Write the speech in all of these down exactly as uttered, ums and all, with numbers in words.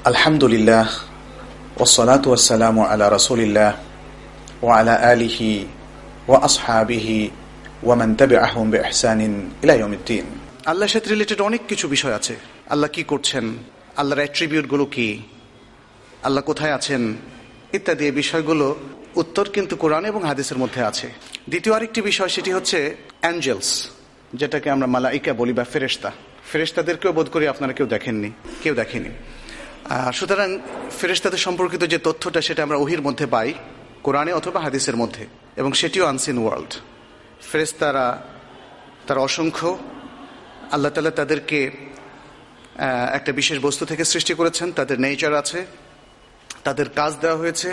আলহামদুলিল্লাহ ওয়াসসালাতু ওয়াসসালামু আলা রাসূলিল্লাহ ওয়া আলা আলিহি ওয়া আসহাবিহি ওয়া মান তাবিআহুম বিইহসানিন ইলা ইয়াউমিদ্দিন। আল্লাহর সাথে রিলেটেড অনেক কিছু বিষয় আছে। আল্লাহ কি করছেন, আল্লাহর অ্যাট্রিবিউটগুলো কি, আল্লাহ কোথায় আছেন ইত্যাদি এই বিষয়গুলো উত্তর কিন্তু কোরআন এবং হাদিসের মধ্যে আছে। দ্বিতীয় আরেকটি বিষয়, সেটি হচ্ছে অ্যাঞ্জেলস, যেটাকে আমরা মালাইকা বলি বা ফেরেশতা। ফেরেশতাদেরকেও বোধ করি আপনারা কেউ দেখেননি, কেউ দেখেনি। সুতরাং ফেরেশতাদের সম্পর্কিত যে তথ্যটা সেটা আমরা ওহীর মধ্যে পাই, কোরআনে অথবা হাদিসের মধ্যে, এবং সেটিও আনসিন ওয়ার্ল্ড। ফেরেশতারা তারা অসংখ্য, আল্লাহ তাআলা তাদেরকে একটা বিশেষ বস্তু থেকে সৃষ্টি করেছেন, তাদের নেচার আছে, তাদের কাজ দেওয়া হয়েছে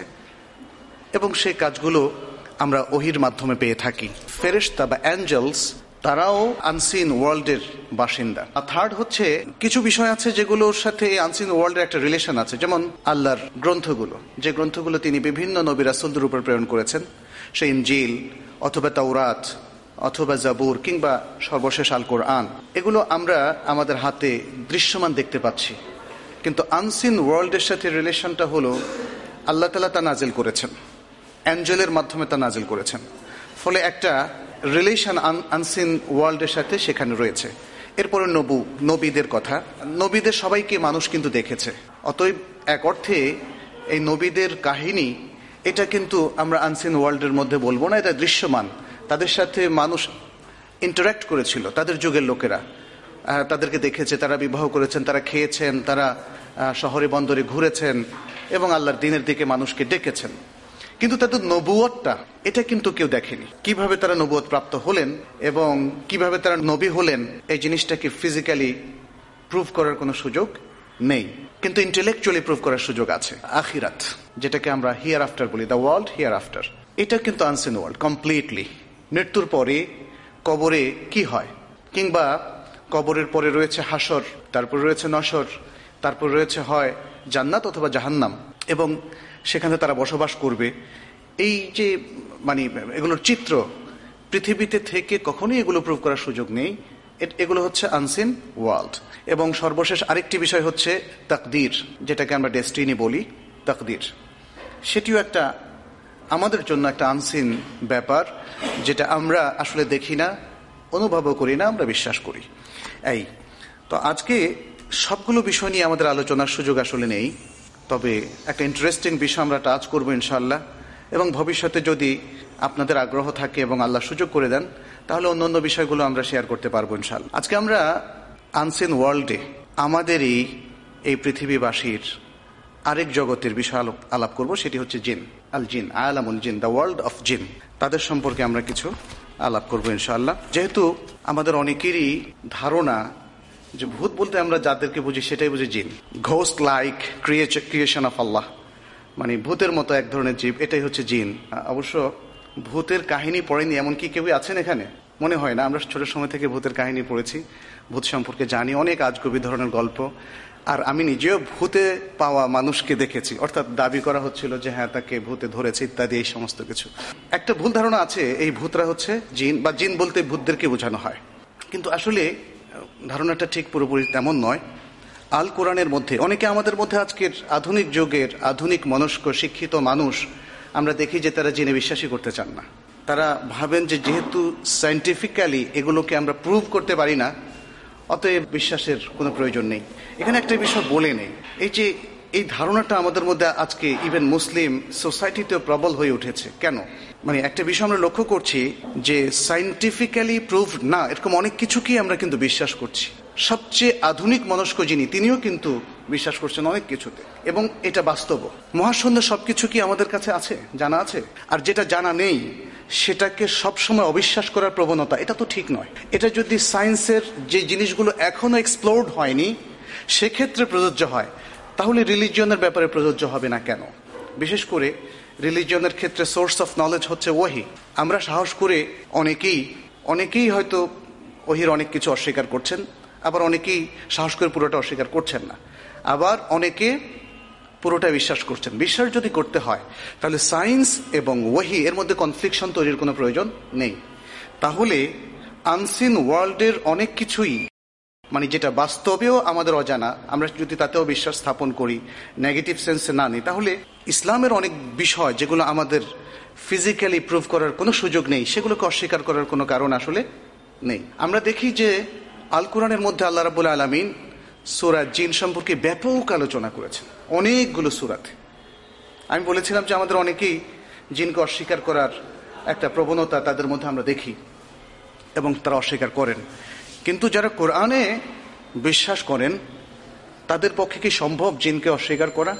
এবং সেই কাজগুলো আমরা ওহীর মাধ্যমে পেয়ে থাকি। ফেরেশতা বা অ্যাঞ্জেলস তারাও আনসিন ওয়ার্ল্ডের বাসিন্দা। আর থার্ড হচ্ছে কিছু বিষয় আছে যেগুলোর সাথে আনসিন ওয়ার্ল্ডের একটা রিলেশন আছে, যেমন আল্লাহর গ্রন্থগুলো, যে গ্রন্থগুলো তিনি বিভিন্ন নবী রাসূলদের উপর প্রেরণ করেছেন, সেই ইনজিল অথবা তাওরাত অথবা জাবুর কিংবা সর্বশেষ আল কোরআন, এগুলো আমরা আমাদের হাতে দৃশ্যমান দেখতে পাচ্ছি। কিন্তু আনসিন ওয়ার্ল্ডের সাথে রিলেশনটা হলো আল্লাহ তাআলা তা নাজিল করেছেন, অ্যাঞ্জেলের মাধ্যমে তা নাজিল করেছেন, ফলে একটা রিলেশন আনসিন ওয়ার্ল্ডের সাথে সেখানে রয়েছে। এরপরে নবু নবীদের কথা, নবীদের সবাইকে মানুষ কিন্তু দেখেছে, অতএব এক অর্থে এই নবীদের কাহিনী এটা কিন্তু আমরা আনসিন ওয়ার্ল্ডের মধ্যে বলবো না, এটা দৃশ্যমান। তাদের সাথে মানুষ ইন্টারাক্ট করেছিল, তাদের যুগের লোকেরা তাদেরকে দেখেছে, তারা বিবাহ করেছেন, তারা খেয়েছেন, তারা শহরে বন্দরে ঘুরেছেন এবং আল্লাহর দ্বীনের দিকে মানুষকে ডেকেছেন। কিন্তু তাদের নবুয়তটা এটা কিন্তু কেউ দেখেনি। কিভাবে তারা নবুয়ত প্রাপ্ত হলেন এবং কিভাবে তারা নবী হলেন, এই জিনিসটাকে ফিজিক্যালি প্রুভ করার কোনো সুযোগ নেই, কিন্তু ইন্টেলেকচুয়ালি প্রুভ করার সুযোগ আছে। আখিরাত, যেটাকে আমরা হিয়ার আফটার বলি, দ্য ওয়ার্ল্ড হিয়ার আফটার, এটা কিন্তু আনসিন ওয়ার্ল্ড কমপ্লিটলি। মৃত্যুর পরে কবরে কি হয়, কিংবা কবরের পরে রয়েছে হাসর, তারপর রয়েছে নশর, তারপর রয়েছে হয় জান্নাত অথবা জাহান্নাম, এবং সেখানে তারা বসবাস করবে। এই যে মানে এগুলোর চিত্র পৃথিবীতে থেকে কখনোই এগুলো প্রুভ করার সুযোগ নেই। এগুলো হচ্ছে আনসিন ওয়ার্ল্ড। এবং সর্বশেষ আরেকটি বিষয় হচ্ছে তাকদীর, যেটাকে আমরা ডেস্টিনি বলি, তাকদীর, সেটিও একটা আমাদের জন্য একটা আনসিন ব্যাপার, যেটা আমরা আসলে দেখি না, অনুভবও করি না, আমরা বিশ্বাস করি। এই তো আজকে সবগুলো বিষয় নিয়ে আমাদের আলোচনার সুযোগ আসলে নেই, তবে একটা ইন্টারেস্টিং বিষয় আমরা টাচ করবো ইনশাআল্লাহ, এবং ভবিষ্যতে যদি আপনাদের আগ্রহ থাকে এবং আল্লাহ সুযোগ করে দেন তাহলে অন্যান্য বিষয়গুলো আমরা শেয়ার করতে পারবো ইনশাআল্লাহ। আজকে আমরা আনসিন ওয়ার্ল্ডে আমাদেরই এই পৃথিবীবাসীর আরেক জগতের বিষয় আলাপ করব, সেটি হচ্ছে জিন, আল জিন, আলামুল জিন, দ্য ওয়ার্ল্ড অফ জিন। তাদের সম্পর্কে আমরা কিছু আলাপ করবো ইনশাআল্লাহ। যেহেতু আমাদের অনেকেরই ধারণা যে ভূত বলতে আমরা যাদেরকে বুঝি সেটাই বুঝি জিন, ghost like creation of Allah, মানে ভূতের মতো এক ধরনের জীব, এটাই হচ্ছে জিন। অবশ্য ভূতের কাহিনী পড়েনি এমন কি কেউ আছেন এখানে? মনে হয় না। আমরা ছোট সময় থেকে ভূতের কাহিনী পড়েছি, ভূত সম্পর্কে জানি, অনেক আজগুবি ধরনের গল্প। আর আমি নিজেও ভূতে পাওয়া মানুষকে দেখেছি, অর্থাৎ দাবি করা হচ্ছিল যে হ্যাঁ তাকে ভূতে ধরেছে ইত্যাদি, এই সমস্ত কিছু। একটা ভুল ধারণা আছে এই ভূতরা হচ্ছে জিন, বা জিন বলতে ভূতদেরকে বোঝানো হয়, কিন্তু আসলে ধারণাটা ঠিক পুরোপুরি তেমন নয়। আল কোরআনের মধ্যে অনেকে আমাদের মধ্যে আজকের আধুনিক যুগের আধুনিক মনস্ক শিক্ষিত মানুষ আমরা দেখি যে তারা জিনে বিশ্বাসই করতে চান না। তারা ভাবেন যে যেহেতু সায়েন্টিফিক্যালি এগুলোকে আমরা প্রুভ করতে পারি না, অতএব বিশ্বাসের কোনো প্রয়োজন নেই। এখানে একটা বিষয় বলে নেই, এই যে এই ধারণাটা আমাদের মধ্যে আজকে ইভেন মুসলিম সোসাইটিতেও প্রবল হয়ে উঠেছে। কেন? মানে একটা বিষয় আমরা লক্ষ্য করছি যে সায়েন্টিফিক্যালি প্রুভ না এরকম অনেক কিছুকেই আমরা কিন্তু বিশ্বাস করছি। সবচেয়ে আধুনিক মনস্ক যিনি, তিনিও কিন্তু বিশ্বাস করছেন অনেক কিছুতে, এবং এটা বাস্তব। মহাশূন্য সবকিছু কি আমাদের কাছে আছে, জানা আছে? আর যেটা জানা নেই সেটাকে সবসময় অবিশ্বাস করার প্রবণতা, এটা তো ঠিক নয়। এটা যদি সায়েন্সের যে জিনিসগুলো এখনো এক্সপ্লোরড হয়নি সেক্ষেত্রে প্রযোজ্য হয়, তাহলে রিলিজিয়নের ব্যাপারে প্রযোজ্য হবে না কেন? বিশেষ করে রিলিজিয়নের ক্ষেত্রে সোর্স অফ নলেজ হচ্ছে ওহী। আমরা সাহস করে অনেকেই অনেকেই হয়তো ওহীর অনেক কিছু অস্বীকার করছেন, আবার অনেকেই সাহস করে পুরোটা অস্বীকার করছেন না, আবার অনেকে পুরোটা বিশ্বাস করছেন। বিশ্বাস যদি করতে হয় তাহলে সায়েন্স এবং ওহী এর মধ্যে কনফ্লিকশন তৈরির কোনো প্রয়োজন নেই। তাহলে আনসিন ওয়ার্ল্ডের অনেক কিছুই মানে যেটা বাস্তবেও আমাদের অজানা, আমরা যদি তাতেও বিশ্বাস স্থাপন করি, নেগেটিভ সেন্সে না নিই, তাহলে ইসলামের অনেক বিষয় যেগুলো আমাদের ফিজিক্যালি প্রুভ করার কোনো সুযোগ নেই, সেগুলোকে অস্বীকার করার কোনো কারণ আসলে নেই। আমরা দেখি যে আল কোরআনের মধ্যে আল্লাহ রাব্বুল আলামিন সূরা জিন সম্পর্কে ব্যাপক আলোচনা করেছেন অনেকগুলো সূরাতে। আমি বলেছিলাম যে আমাদের অনেকেই জিনকে অস্বীকার করার একটা প্রবণতা তাদের মধ্যে আমরা দেখি এবং তারা অস্বীকার করেন। কিন্তু যারা কোরআনে বিশ্বাস করেন তাদের পক্ষে কি সম্ভব জিনকে অস্বীকার করা?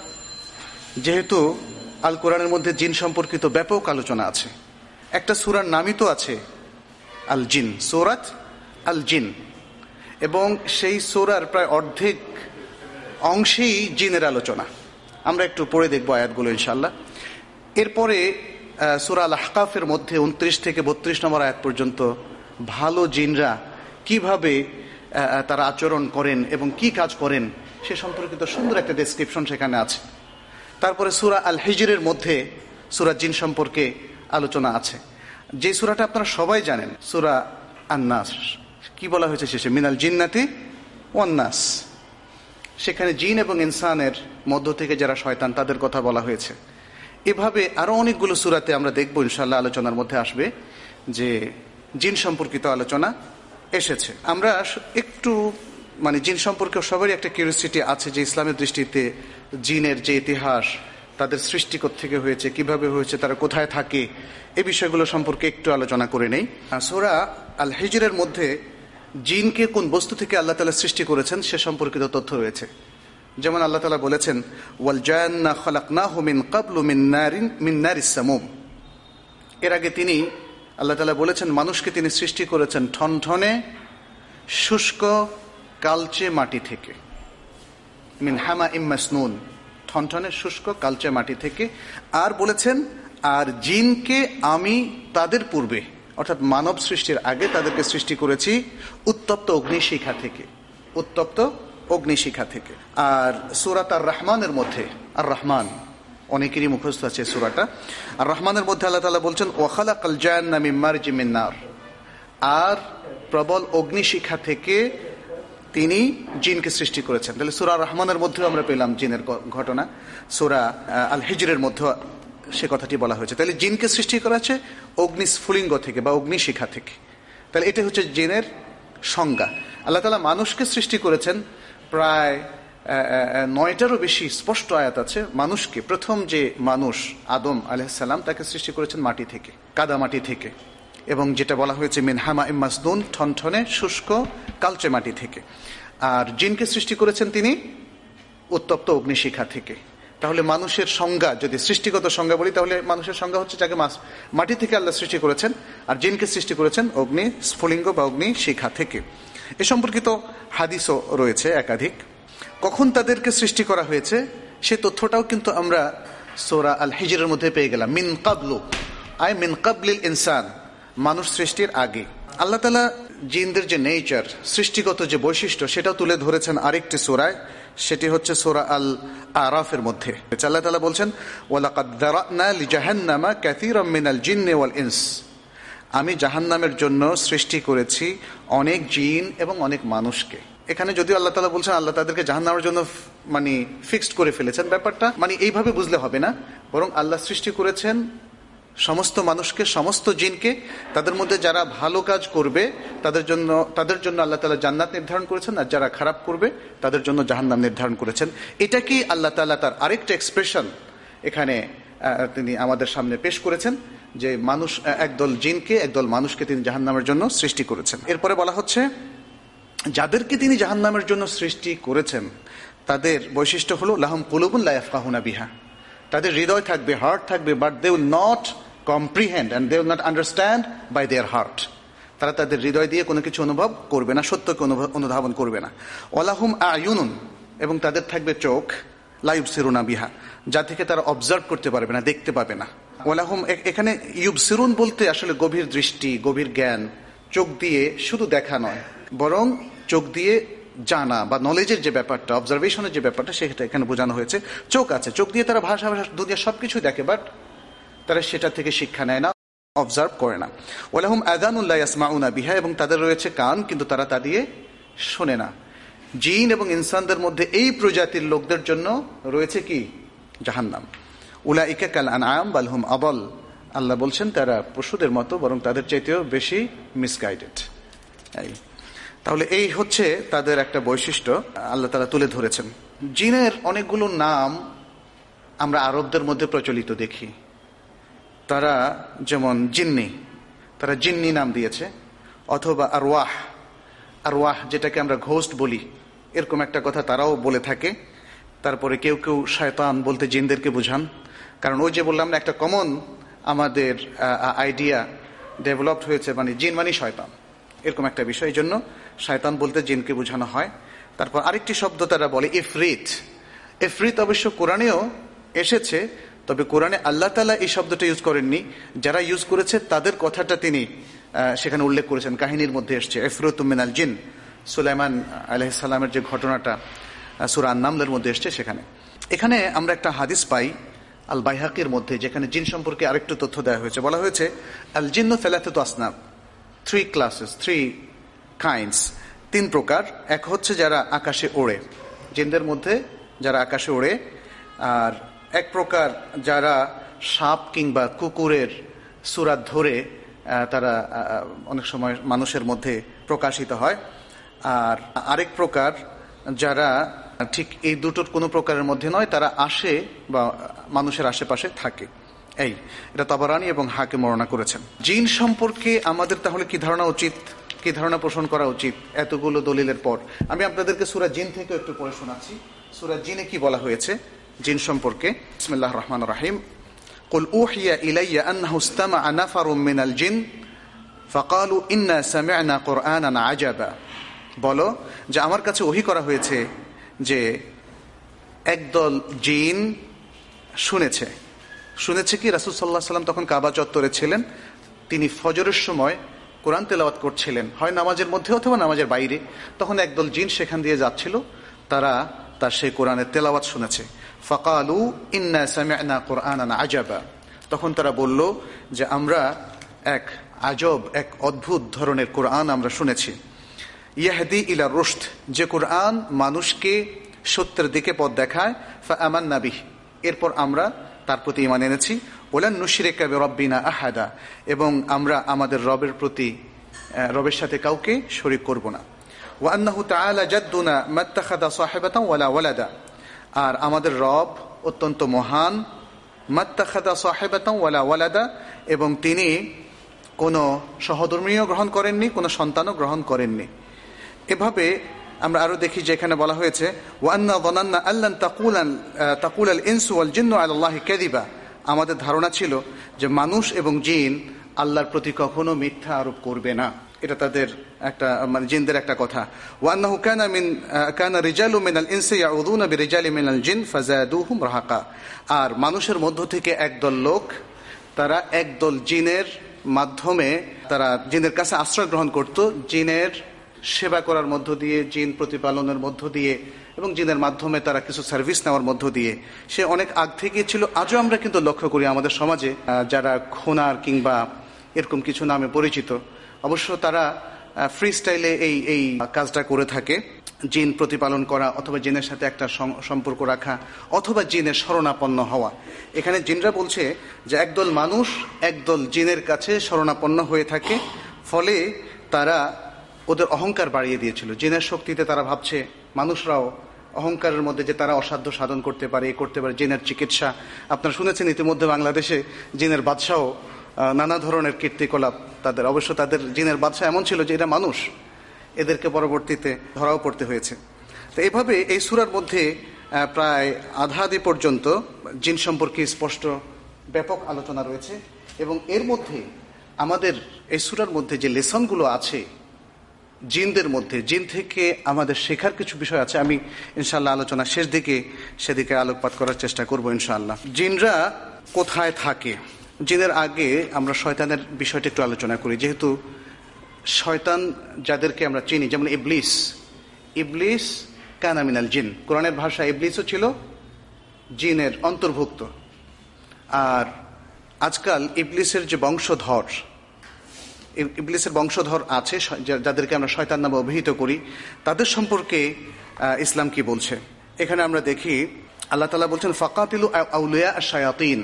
যেহেতু আল কোরআনের মধ্যে জিন সম্পর্কিত ব্যাপক আলোচনা আছে, একটা সূরার নামই তো আছে আল জিন, সূরাত আল জিন, এবং সেই সূরার প্রায় অর্ধেক অংশেই জিনের আলোচনা। আমরা একটু পড়ে দেখবো আয়াতগুলো ইনশাআল্লাহ। এরপরে সূরা আল আহকাফের মধ্যে উনত্রিশ থেকে বত্রিশ নম্বর আয়াত পর্যন্ত ভালো জিনরা কিভাবে তারা আচরণ করেন এবং কি কাজ করেন সে সম্পর্কিত সুন্দর একটা ডেসক্রিপশন সেখানে আছে। তারপরে সূরা আল হিজরের মধ্যে সূরা জিন সম্পর্কে আলোচনা আছে, যে সূরাটা আপনারা সবাই জানেন, সূরা আন-নাস। কি বলা হয়েছে শেষে? মিনাল জিন্নাতি ওয়ান নাস। সেখানে জিন এবং ইনসানের মধ্য থেকে যারা শয়তান তাদের কথা বলা হয়েছে। এভাবে আরো অনেকগুলো সূরাতে আমরা দেখব ইনশাআল্লাহ, আলোচনার মধ্যে আসবে যে জিন সম্পর্কিত আলোচনা এসেছে। আমরা একটু মানে জিন সম্পর্কে সবারই একটা কিউরিওসিটি আছে যে ইসলামের দৃষ্টিতে জিনের যে ইতিহাস, তাদের সৃষ্টি থেকে হয়েছে, কিভাবে হয়েছে, তারা কোথায় থাকে, এই বিষয়গুলো সম্পর্কে একটু আলোচনা করে নেই। সূরা আল হিজরের মধ্যে জিনকে কোন বস্তু থেকে আল্লাহ তাআলা সৃষ্টি করেছেন সে সম্পর্কিত তথ্য রয়েছে। যেমন আল্লাহ তাআলা বলেছেন ওয়াল জান্না খালাকনাহু মিন ক্বাবলু মিন নারিন মিন নারিস সামুম। এর আগে তিনি আল্লাহ তাআলা বলেছেন মানুষকে তিনি সৃষ্টি করেছেন ঠনঠনে শুষ্ক কালচে মাটি থেকে, মিন হামা ইম মাসনুন, ঠনঠনে শুষ্ক কালচে মাটি থেকে। আর বলেছেন আর জিনকে আমি তাদের পূর্বে অর্থাৎ মানব সৃষ্টির আগে তাদেরকে সৃষ্টি করেছি উত্তপ্ত অগ্নিশিখা থেকে, উত্তপ্ত অগ্নিশিখা থেকে। আর সূরাত আর রহমানের মধ্যে, আর রহমান অনেকেরই মুখস্থ আছে সূরাটা, আর রহমানের মধ্যে আল্লাহ তাআলা বলছেন ওয়া খালাকাল জান্না মিন মারজিম মিন নার, আর প্রবল অগ্নিশিখা থেকে তিনি জিনকে সৃষ্টি করেছেন। তাহলে সূরা রহমানের মধ্যেও আমরা পেলাম জিনের ঘটনা, সূরা আল হিজরের মধ্যে সে কথাটি বলা হয়েছে। তাহলে জিনকে সৃষ্টি করা হয়েছে অগ্নিস্ফুলিঙ্গ থেকে বা অগ্নিশিখা থেকে। তাহলে এটা হচ্ছে জিনের সংজ্ঞা। আল্লাহ তাআলা মানুষকে সৃষ্টি করেছেন প্রায় নয়টারও বেশি স্পষ্ট আয়াত আছে। মানুষকে, প্রথম যে মানুষ আদম আলাইহিস সালাম, তাকে সৃষ্টি করেছেন মাটি থেকে, কাদা মাটি থেকে, এবং যেটা বলা হয়েছে মিন হামা ইম মাসনুন, ঠনঠনে শুষ্ক কালচে মাটি থেকে। আর জিনকে সৃষ্টি করেছেন তিনি উত্তপ্ত অগ্নিশিখা থেকে। তাহলে মানুষের সংজ্ঞা, যদি সৃষ্টিগত সংজ্ঞা বলি, তাহলে মানুষের সংজ্ঞা হচ্ছে যাকে মাটি থেকে আল্লাহ সৃষ্টি করেছেন, আর জিনকে সৃষ্টি করেছেন অগ্নি স্ফুলিঙ্গ বা অগ্নি শিখা থেকে। এ সম্পর্কিত হাদিসও রয়েছে একাধিক। কখন তাদেরকে সৃষ্টি করা হয়েছে সে তথ্যটাও কিন্তু আমরা সূরা আল হিজরের মধ্যে পেয়ে গেলাম। মিন কাবলু আই মিন কাবলিল ইনসান, মানুষ সৃষ্টির আগে। আল্লাহ তাআলা জিনদের যে নেচার, সৃষ্টিগত যে বৈশিষ্ট্য, সেটাও তুলে ধরেছেন আরেকটি সূরায়, সেটি হচ্ছে সূরা আল আরাফের মধ্যে। আল্লাহ তাআলা বলছেন ওয়ালাকাদ যারানা লিজাহান্নামা কাসীরাম মিনাল জিন্নি ওয়াল ইনস, আমি জাহান্নামের জন্য সৃষ্টি করেছি অনেক জিন এবং অনেক মানুষকে। এখানে যদিও আল্লাহ তাআলা বলছেন আল্লাহ তাদেরকে জাহান্নামের জন্য মানে ফিক্সড করে ফেলেছেন, ব্যাপারটা মানে এইভাবে বুঝলে হবে না, বরং আল্লাহ সৃষ্টি করেছেন সমস্ত মানুষকে, সমস্ত জিনকে। তাদের মধ্যে যারা ভালো কাজ করবে তাদের জন্য তাদের জন্য আল্লাহ তাআলা জান্নাত নির্ধারণ করেছেন, আর যারা খারাপ করবে তাদের জন্য জাহান্নাম নির্ধারণ করেছেন। এটা কি আল্লাহ তাআলা তার আরেকটা এক্সপ্রেশন এখানে তিনি আমাদের সামনে পেশ করেছেন, যে মানুষ, একদল জিনকে একদল মানুষকে তিনি জাহান্নামের জন্য সৃষ্টি করেছেন। এরপরে বলা হচ্ছে যাদেরকে তিনি জাহান্নামের জন্য সৃষ্টি করেছেন তাদের বৈশিষ্ট্য হলো লাহুম কুলুবুন লা ইয়াফকাহুনা বিহা, তাদের হৃদয় থাকবে, হার্ট থাকবে, but they will not comprehend and they will not understand by their heart. তারা তাদের হৃদয় দিয়ে কোনো কিছু অনুভব করবে না, সত্যকে অনুধাবন করবে না। ওয়ালাহুম আয়ুনুন, এবং তাদের থাকবে চোখ, লা ইউবসিরুনা বিহা, যা থেকে তারা অবজার্ভ করতে পারবে না, দেখতে পাবে না। ওয়ালাহুম, এখানে ইউবসিরুন বলতে আসলে গভীর দৃষ্টি, গভীর জ্ঞান, চোখ দিয়ে শুধু দেখা নয়, বরং চোখ দিয়ে জানা বা নলেজের যে ব্যাপারটা, অবজারভেশনের যে ব্যাপারটা, সেটা এখানে বোঝানো হয়েছে। চোখ আছে, চোখ দিয়ে তারা ভাষা ভাষা দুনিয়া সবকিছু দেখে, বাট তারা সেটা থেকে শিক্ষা নেয় না, অবজার্ভ করে না। ওয়ালাহুম আযানুন লা ইয়াসমাউনা বিহা, এবং তাদের রয়েছে কান, কিন্তু তারা তা দিয়ে শোনে না। জিন এবং ইনসানদের মধ্যে এই প্রজাতির লোকদের জন্য রয়েছে কি? জাহান্নাম। উলাইকা কাল আনআম বাল হুম আদাল, আল্লাহ বলছেন তারা পশুদের মতো, বরং তাদের চাইতেও বেশি মিসগাইডেড। এই তাহলে এই হচ্ছে তাদের একটা বৈশিষ্ট্য আল্লাহ তাআলা তুলে ধরেছেন। জিনের অনেকগুলো নাম আমরা আরবদের মধ্যে প্রচলিত দেখি। তারা যেমন জিন্নি, তারা জিন্নি নাম দিয়েছে, অথবা আরওয়াহ, আরওয়াহ যেটাকে আমরা ঘোস্ট বলি, এরকম একটা কথা তারাও বলে থাকে। তারপরে কেউ কেউ শয়তান বলতে জিনদেরকে বুঝান, কারণ ওই যে বললাম না, একটা কমন আমাদের আইডিয়া ডেভেলপড হয়েছে, মানে জিন মানে শয়তান, এরকম একটা বিষয়। এই জন্য শয়তান বলতে জিনকে বোঝানো হয়। তারপর আরেকটি শব্দ তারা বলে ইফরিত। ইফরিত অবশ্য কোরআনেও এসেছে, তবে কোরআনে আল্লাহ তাআলা এই শব্দটা ইউজ করেননি, যারা ইউজ করেছে তাদের কথাটা তিনি সেখানে উল্লেখ করেছেন। কাহিনীর মধ্যে এসছে ইফরিতুম মিনাল জিন, সুলাইমান আলাইহিস সালামের যে ঘটনাটা সূরা আন-নামলের মধ্যে এসছে সেখানে। এখানে আমরা একটা হাদিস পাই আল বাইহাকির মধ্যে, যেখানে জিন সম্পর্কে আরেকটু তথ্য দেওয়া হয়েছে। বলা হয়েছে আল জিন্নু সালাসাতু আসনাফ, থ্রি ক্লাসেস, থ্রি কাইন্ডস, তিন প্রকার। এক হচ্ছে যারা আকাশে ওড়ে, জিনদের মধ্যে যারা আকাশে ওড়ে। আর এক প্রকার যারা সাপ কিংবা কুকুরের সুরাত ধরে তারা অনেক সময় মানুষের মধ্যে প্রকাশিত হয়। আর আরেক প্রকার যারা ঠিক এই দুটোর কোনো প্রকারের মধ্যে নয়, তারা আসে বা মানুষের আশেপাশে থাকে। এই এটা তাবারানী এবং হাকিম বর্ণনা করেছেন। জিন সম্পর্কে আমাদের তাহলে কি ধারণা উচিত, কি ধারণা পোষণ করা উচিত এতগুলো দলিলের পর? আমি আপনাদেরকে সূরা জিন থেকে একটু পড়ে শোনাচ্ছি। সূরা জিনে কি বলা হয়েছে জিন সম্পর্কে। বিসমিল্লাহির রহমানির রহিম। কুল উহিয়া ইলাইয়া আন্নাহু ইসতামা'a নাফারুম মিনাল জিন ফাকালু ইন্না সামি'না কুরআনান আজাবা। বলো যে আমার কাছে ওহী করা হয়েছে যে একদল জিন শুনেছে। শুনেছে কি? রাসূল সাল্লাল্লাহু আলাইহি সাল্লাম তখন কাবা চত্বরে ছিলেন, তিনি ফজরের সময় কোরআন তেলাওয়াত করছিলেন, হয় নামাজের মধ্যে অথবা নামাজের বাইরে। তখন একদল জিন সেখান দিয়ে যাচ্ছিল, তারা তার সেই কোরআনের তেলাওয়াত শুনেছে। ফাকালু ইন্না সামি'না কুরআনান আজাবা। তখন তারা বলল যে আমরা এক আজব, এক অদ্ভুত ধরনের কোরআন আমরা শুনেছি। ইয়াহদি ইলা রুশদ, যে কোরআন মানুষকে সত্যের দিকে পথ দেখায়। ফাআমান্না বিহি, এরপর আমরা তার প্রতি ঈমান এনেছি। ওয়ালান নুশরিকা বিরাব্বিনা আহাদা, এবং আমরা আমাদের রবের প্রতি রবের সাথে কাউকে শরীক করব না। ওয়া আন্নাহু তাআলা জাদ্দুনা মাত্তাখাযা সাহিবাতান ওয়ালা ওয়ালাদা, আর আমাদের রব অত্যন্ত মহান। মাত্তাখাযা সাহিবাতান ওয়ালা ওয়ালাদা, এবং তিনি কোনো সহধর্মীয় গ্রহণ করেননি, কোনো সন্তানও গ্রহণ করেননি। এভাবে আমরা আরো দেখি যে এখানে বলা হয়েছে ওয়া আন্না যানান্না আল্লান তাকুলান তাকুলাল ইনসু ওয়াল জিন্নু আলাল্লাহি কাযিবা, আমাদের ধারণা ছিল যে মানুষ এবং জিন আল্লাহর প্রতি কখনো মিথ্যা আরোপ করবে না। এটা তাদের একটা, মানে জিনদের একটা কথা। ওয়া আন্নাহু কানা মিন কানা রিজালু মিনাল ইনসি ইয়াউযুনা বিরিজালি মিনাল জিন ফাযাদুহুম রাহাকা, আর মানুষের মধ্য থেকে একদল লোক তারা একদল জিনের মাধ্যমে তারা জিনের কাছে আশ্রয় গ্রহণ করত, জিনের সেবা করার মধ্য দিয়ে, জিন প্রতিপালনের মধ্য দিয়ে, এবং জিনের মাধ্যমে তারা কিছু সার্ভিস নেওয়ার মধ্য দিয়ে। সে অনেক আগ থেকে ছিল। আজও আমরা কিন্তু লক্ষ্য করি আমাদের সমাজে যারা খোনার কিংবা এরকম কিছু নামে পরিচিত, অবশ্য তারা ফ্রি স্টাইলে এই এই কাজটা করে থাকে, জিন প্রতিপালন করা অথবা জিনের সাথে একটা সম্পর্ক রাখা অথবা জিনের শরণাপন্ন হওয়া। এখানে জিনরা বলছে যে একদল মানুষ একদল জিনের কাছে শরণাপন্ন হয়ে থাকে, ফলে তারা ওদের অহংকার বাড়িয়ে দিয়েছিল। জিনের শক্তিতে তারা ভাবছে মানুষরাও অহংকারের মধ্যে যে তারা অসাধ্য সাধন করতে পারে, এ করতে পারে। জিনের চিকিৎসা আপনারা শুনেছেন ইতিমধ্যে, বাংলাদেশে জিনের বাদশাও নানা ধরনের কীর্তিকলাপ তাদের। অবশ্য তাদের জিনের বাদশা এমন ছিল যে এরা মানুষ, এদেরকে পরবর্তীতে ধরাও পড়তে হয়েছে। তো এইভাবে এই সূরার মধ্যে প্রায় আধাআধি পর্যন্ত জিন সম্পর্কে স্পষ্ট ব্যাপক আলোচনা রয়েছে। এবং এর মধ্যে আমাদের এই সূরার মধ্যে যে লেসনগুলো আছে জিনদের মধ্যে, জিন থেকে আমাদের শেখার কিছু বিষয় আছে। আমি ইনশাআল্লাহ আলোচনা শেষ দিকে সেদিকে আলোকপাত করার চেষ্টা করব ইনশাআল্লাহ। জিনরা কোথায় থাকে? জিনের আগে আমরা শয়তানের বিষয়টা একটু আলোচনা করি, যেহেতু শয়তান যাদেরকে আমরা চিনি, যেমন ইবলিস। ইবলিস কানা মিনাল জিন, কোরআনের ভাষা ইবলিসও ছিল জিনের অন্তর্ভুক্ত। আর আজকাল ইবলিসের যে বংশধর, ইবলিসের বংশধর আছে যাদেরকে আমরা শয়তান নামে অভিহিত করি, তাদের সম্পর্কে ইসলাম কি বলছে। এখানে আমরা দেখি আল্লাহ তাআলা বলছেন ফাকাতিলু আউলিয়া আশ-শায়াতিন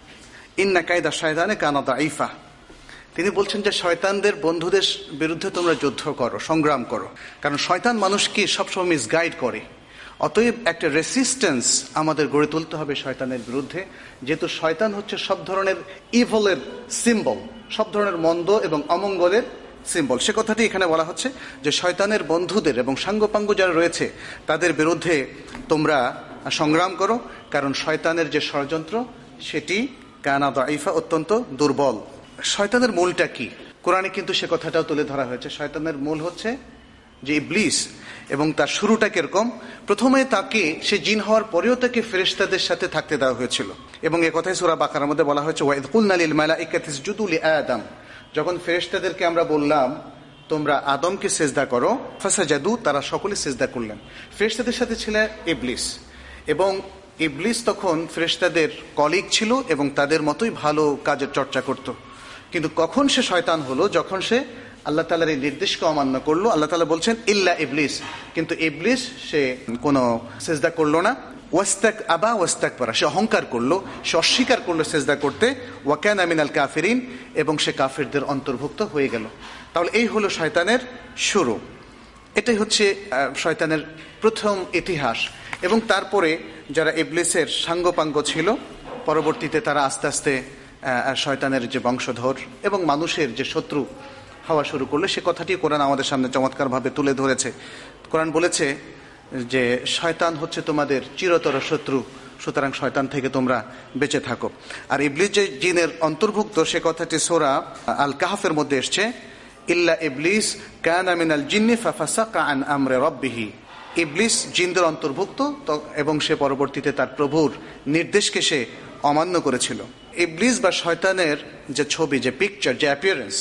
ইন্না কায়দা শায়তানি কানা দাঈফা। তিনি বলছেন যে শয়তানদের বন্ধুদের বিরুদ্ধে তোমরা যুদ্ধ করো, সংগ্রাম করো, কারণ শয়তান মানুষকে সবসময় মিসগাইড করে। অতএব একটা রেসিস্টেন্স আমাদের গড়ে তুলতে হবে শয়তানের বিরুদ্ধে, যেহেতু শয়তান হচ্ছে সব ধরনের ইভলের সিম্বল, সব ধরনের মন্দ এবং অমঙ্গলের সিম্বল। সে কথাটি এখানে বলা হচ্ছে যে শয়তানের বন্ধুদের এবং সাঙ্গপাঙ্গ যারা রয়েছে তাদের বিরুদ্ধে তোমরা সংগ্রাম করো, কারণ শয়তানের যে ষড়যন্ত্র সেটি কানা দাঈফা, অত্যন্ত দুর্বল। শয়তানের মূলটা কি? কোরআনে কিন্তু সে কথাটাও তুলে ধরা হয়েছে। শয়তানের মূল হচ্ছে যে ইবলিস, এবং তার শুরুটা কিরকম? প্রথমে তাকে, সে জিন হওয়ার পরেও তাকে ফেরেশতাদের সাথে থাকতে দেওয়া হয়েছিল, এবং এ কথাই সূরা বাকারার মধ্যে বলা হয়েছে ওয়াইদ কুলনা লিল মালাইকাতি ইসজুদু লিআদম। যখন ফেরেশতাদেরকে আমরা বললাম তোমরা আদমকে সিজদা করো, ফাসাজাদু, তারা সকলে সিজদা করলেন। ফেরেশতাদের সাথে ছিল ইবলিস, এবং ইবলিস তখন ফেরেশতাদের কলিগ ছিল এবং তাদের মতোই ভালো কাজের চর্চা করত। কিন্তু কখন সে শয়তান হলো? যখন সে আল্লাহ তাআলার এই নির্দেশকে অমান্য করলো। আল্লাহ তাআলা বলছেন ইল্লা ইবলিস, কিন্তু ইবলিস সে কোনো সিজদা করলো না। ওয়াস্তাক আবা ওয়াস্তাকবারা, সে অহংকার করলো, সে অস্বীকার করলো সিজদা করতে। ওয়া কানা মিনাল কাফিরিন, এবং সে কাফিরদের অন্তর্ভুক্ত হয়ে গেল। তাহলে এই হলো শয়তানের শুরু। এটাই হচ্ছে শয়তানের প্রথম ইতিহাস। এবং তারপরে যারা ইবলিসের সাঙ্গপাঙ্গ ছিল, পরবর্তীতে তারা আস্তে আস্তে শয়তানের যে বংশধর এবং মানুষের যে শত্রু হওয়া শুরু করলো। সে কথাটি কোরআন আমাদের সামনে চমৎকারভাবে তুলে ধরেছে। কোরআন বলেছে যে শয়তান হচ্ছে তোমাদের চিরতর শত্রু, সুতরাং শয়তান থেকে তোমরা বেঁচে থাকো। আর ইবলিস যে জিনের অন্তর্ভুক্ত, সে কথাটি সূরা আল কাহফের মধ্যে এসছে ইল্লা ইবলিস কানা মিনাল জিন্নি ফাফাসাকা আন আমরি রাব্বিহি। ইবলিস জিনদের অন্তর্ভুক্ত এবং সে পরবর্তীতে তার প্রভুর নির্দেশকে সে অমান্য করেছিল। ইবলিস বা শয়তানের যে ছবি, যে পিকচার, যে অ্যাপিয়ারেন্স,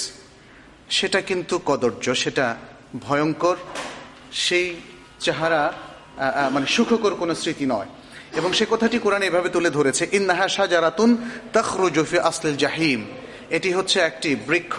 সেটা কিন্তু কদর্য, সেটা ভয়ঙ্কর। সেই চেহারা মানে সুখকর কোনো স্মৃতি নয়। এবং সে কথাটি কোরআন এভাবে তুলে ধরেছে ইন্নাহা শাজারাতুন তাখরুজু ফি আসলিল জাহিম। এটি হচ্ছে একটি বৃক্ষ,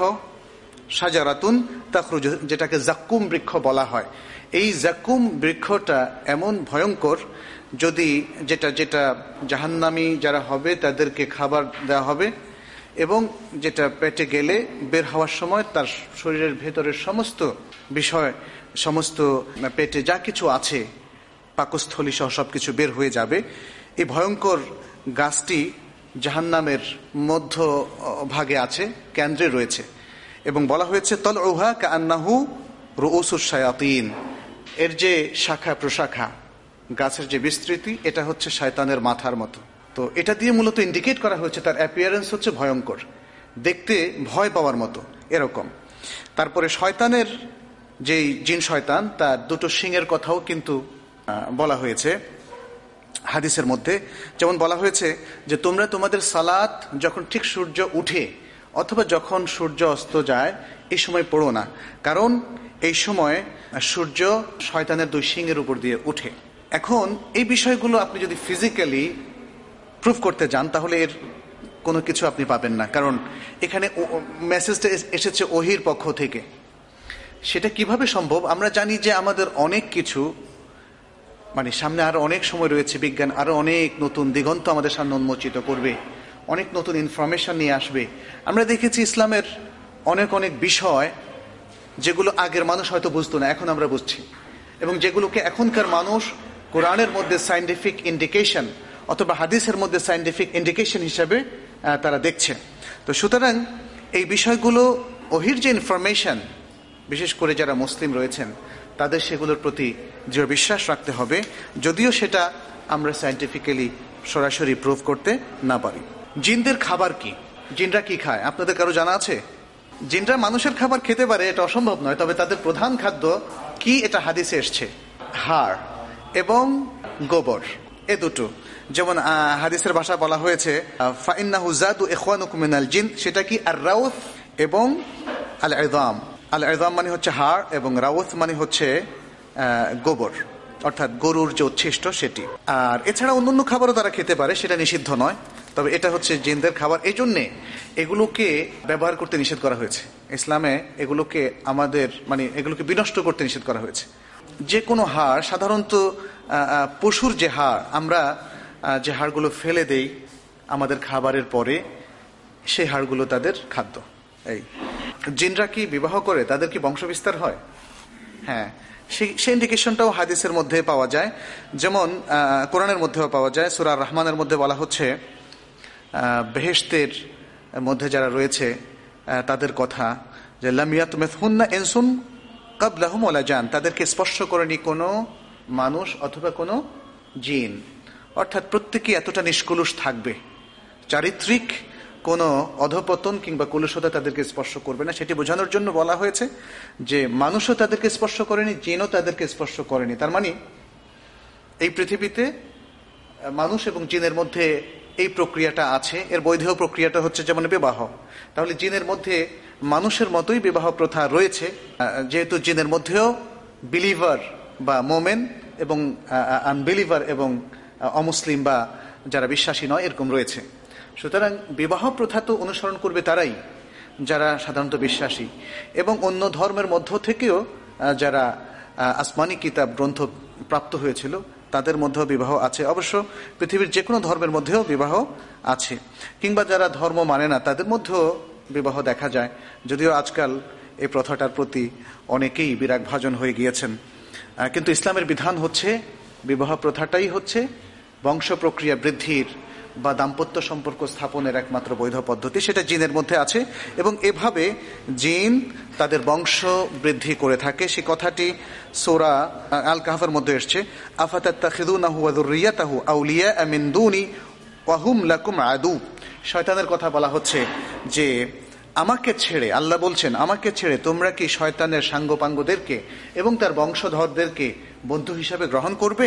শাজারাতুন তাখরুজু, যেটাকে জাক্কুম বৃক্ষ বলা হয়। এই জাক্কুম বৃক্ষটা এমন ভয়ঙ্কর, যদি যেটা যেটা জাহান্নামী যারা হবে তাদেরকে খাবার দেওয়া হবে, এবং যেটা পেটে গেলে বের হওয়ার সময় তার শরীরের ভেতরের সমস্ত বিষয়, সমস্ত পেটে যা কিছু আছে, পাকস্থলী সহ সব কিছু বের হয়ে যাবে। এই ভয়ঙ্কর গাছটি জাহান্নামের মধ্য ভাগে আছে, কেন্দ্রে রয়েছে, এবং বলা হয়েছে তলউহা কাআন্নাহু রুউসুশ শায়াতিন। এর যে শাখা প্রশাখা, গাছের যে বিস্তৃতি, এটা হচ্ছে শয়তানের মাথার মতো। তো এটা দিয়ে মূলত ইন্ডিকেট করা হয়েছে তার অ্যাপিয়ারেন্স হচ্ছে ভয়ঙ্কর, দেখতে ভয় পাওয়ার মতো এরকম। তারপরে শয়তানের যেই জিন শয়তান, তার দুটো শিংয়ের কথাও কিন্তু বলা হয়েছে হাদিসের মধ্যে। যেমন বলা হয়েছে যে তোমরা তোমাদের সালাত যখন ঠিক সূর্য উঠে অথবা যখন সূর্য অস্ত যায় এই সময় পড়ো না, কারণ এই সময় সূর্য শয়তানের দুই শিংয়ের উপর দিয়ে উঠে। এখন এই বিষয়গুলো আপনি যদি ফিজিক্যালি প্রুফ করতে যান তাহলে এর কোনো কিছু আপনি পাবেন না, কারণ এখানে মেসেজটা এসেছে ওহির পক্ষ থেকে। সেটা কিভাবে সম্ভব? আমরা জানি যে আমাদের অনেক কিছু, মানে সামনে আরো অনেক সময় রয়েছে, বিজ্ঞান আরো অনেক নতুন দিগন্ত আমাদের সামনে উন্মোচিত করবে, অনেক নতুন ইনফরমেশন নিয়ে আসবে। আমরা দেখেছি ইসলামের অনেক অনেক বিষয় যেগুলো আগের মানুষ হয়তো বুঝতো না, এখন আমরা বুঝছি, এবং যেগুলোকে এখনকার মানুষ কোরআনের মধ্যে সায়েন্টিফিক ইন্ডিকেশন অথবা হাদিসের মধ্যে সায়েন্টিফিক ইন্ডিকেশন হিসাবে তারা দেখছে। তো সুতরাং এই বিষয়গুলো, ওহির যে ইনফরমেশন, বিশেষ করে যারা মুসলিম রয়েছেন তাদের সেগুলোর প্রতি দৃঢ় বিশ্বাস রাখতে হবে, যদিও সেটা আমরা সায়েন্টিফিক্যালি সরাসরি প্রুভ করতে না পারি। জিনদের খাবার কি? জিনরা কি খায় আপনাদের কারো জানা আছে? জিনরা মানুষের খাবার খেতে পারে, এটা অসম্ভব নয়, তবে তাদের প্রধান খাদ্য কি এটা হাদিসে এসছে, হাড় এবং গোবর, এ দুটো। যেমন হাদিসের ভাষা বলা হয়েছে ফাইন্নাহু যাদু ইখওয়ানুকুম মিনাল জিন, সেটা কি আর রাউথ এবং আল ইযাম। আল ইযাম মানে হচ্ছে হাড় এবং রাউথ মানে হচ্ছে গোবর, অর্থাৎ গরুর যে উচ্ছিষ্ট সেটি। আর এছাড়া অন্যান্য খাবারও তারা খেতে পারে, সেটা নিষিদ্ধ নয়। তবে এটা হচ্ছে জিনদের খাবার। এই জন্যে এগুলোকে ব্যবহার করতে নিষেধ করা হয়েছে ইসলামে। এগুলোকে আমাদের মানে এগুলোকে বিনষ্ট করতে নিষেধ করা হয়েছে। যে কোনো হাড়, সাধারণত পশুর যে হাড়, আমরা যে হাড়গুলো ফেলে দেই আমাদের খাবারের পরে, সেই হাড়গুলো তাদের খাদ্য। এই জিনরা কি বিবাহ করে? তাদের কি বংশবিস্তার হয়? হ্যাঁ, সেই সেই ইন্ডিকেশনটাও হাদিসের মধ্যে পাওয়া যায়। যেমন কোরআনের মধ্যেও পাওয়া যায়। সূরা রহমানের মধ্যে বলা হচ্ছে বেহেশতের মধ্যে যারা রয়েছে তাদের কথা, যে লাম ইয়াতমিসহুন্না ইনসুন ক্বাবলাহুম ওয়ালা জান, তাদেরকে স্পর্শ করেনি কোনো মানুষ অথবা কোনো জিন। অর্থাৎ প্রত্যেকেই এতটা নিষ্কলুষ থাকবে, চারিত্রিক কোনো অধপতন কিংবা কলুষতা তাদেরকে স্পর্শ করবে না। সেটি বোঝানোর জন্য বলা হয়েছে যে মানুষও তাদেরকে স্পর্শ করেনি, জিনও তাদেরকে স্পর্শ করেনি। তার মানে এই পৃথিবীতে মানুষ এবং জিনের মধ্যে এই প্রক্রিয়াটা আছে। এর বৈধ প্রক্রিয়াটা হচ্ছে যেমন বিবাহ। তাহলে জিনের মধ্যে মানুষের মতোই বিবাহ প্রথা রয়েছে, যেহেতু জিনের মধ্যেও বিলিভার বা মোমেন এবং আনবিলিভার এবং অমুসলিম বা যারা বিশ্বাসী নয় এরকম রয়েছে। সুতরাং বিবাহ প্রথা তো অনুসরণ করবে তারাই যারা সাধারণত বিশ্বাসী, এবং অন্য ধর্মের মধ্য থেকেও যারা আসমানি কিতাব গ্রন্থ প্রাপ্ত হয়েছিল তাদের মধ্যেও বিবাহ আছে। অবশ্য পৃথিবীর যে কোনো ধর্মের মধ্যেও বিবাহ আছে, কিংবা যারা ধর্ম মানে না তাদের মধ্যেও বিবাহ দেখা যায়। যদিও আজকাল এই প্রথাটার প্রতি অনেকেই বিরাগ ভাজন হয়ে গিয়েছেন, কিন্তু ইসলামের বিধান হচ্ছে বিবাহ প্রথাটাই হচ্ছে বংশ প্রক্রিয়া বৃদ্ধির বা দাম্পত্য সম্পর্ক স্থাপনের একমাত্র বৈধ পদ্ধতি। সেটা জিনের মধ্যে আছে এবং এভাবে জিন তাদের বংশ বৃদ্ধি করে থাকে। সেই কথাটি সূরা আল কাহফের মধ্যে এসেছে, আফাতাত্তাখিযুনাহু ওয়া যুররিয়াতাহু আউলিয়া মিন দুনি ওয়া হুম লাকুম আদু। শয়তানের কথা বলা হচ্ছে যে আমাকে ছেড়ে, আল্লাহ বলছেন আমাকে ছেড়ে তোমরা কি শয়তানের সাঙ্গপাঙ্গদেরকে এবং তার বংশধরদেরকে বন্ধু হিসাবে গ্রহণ করবে,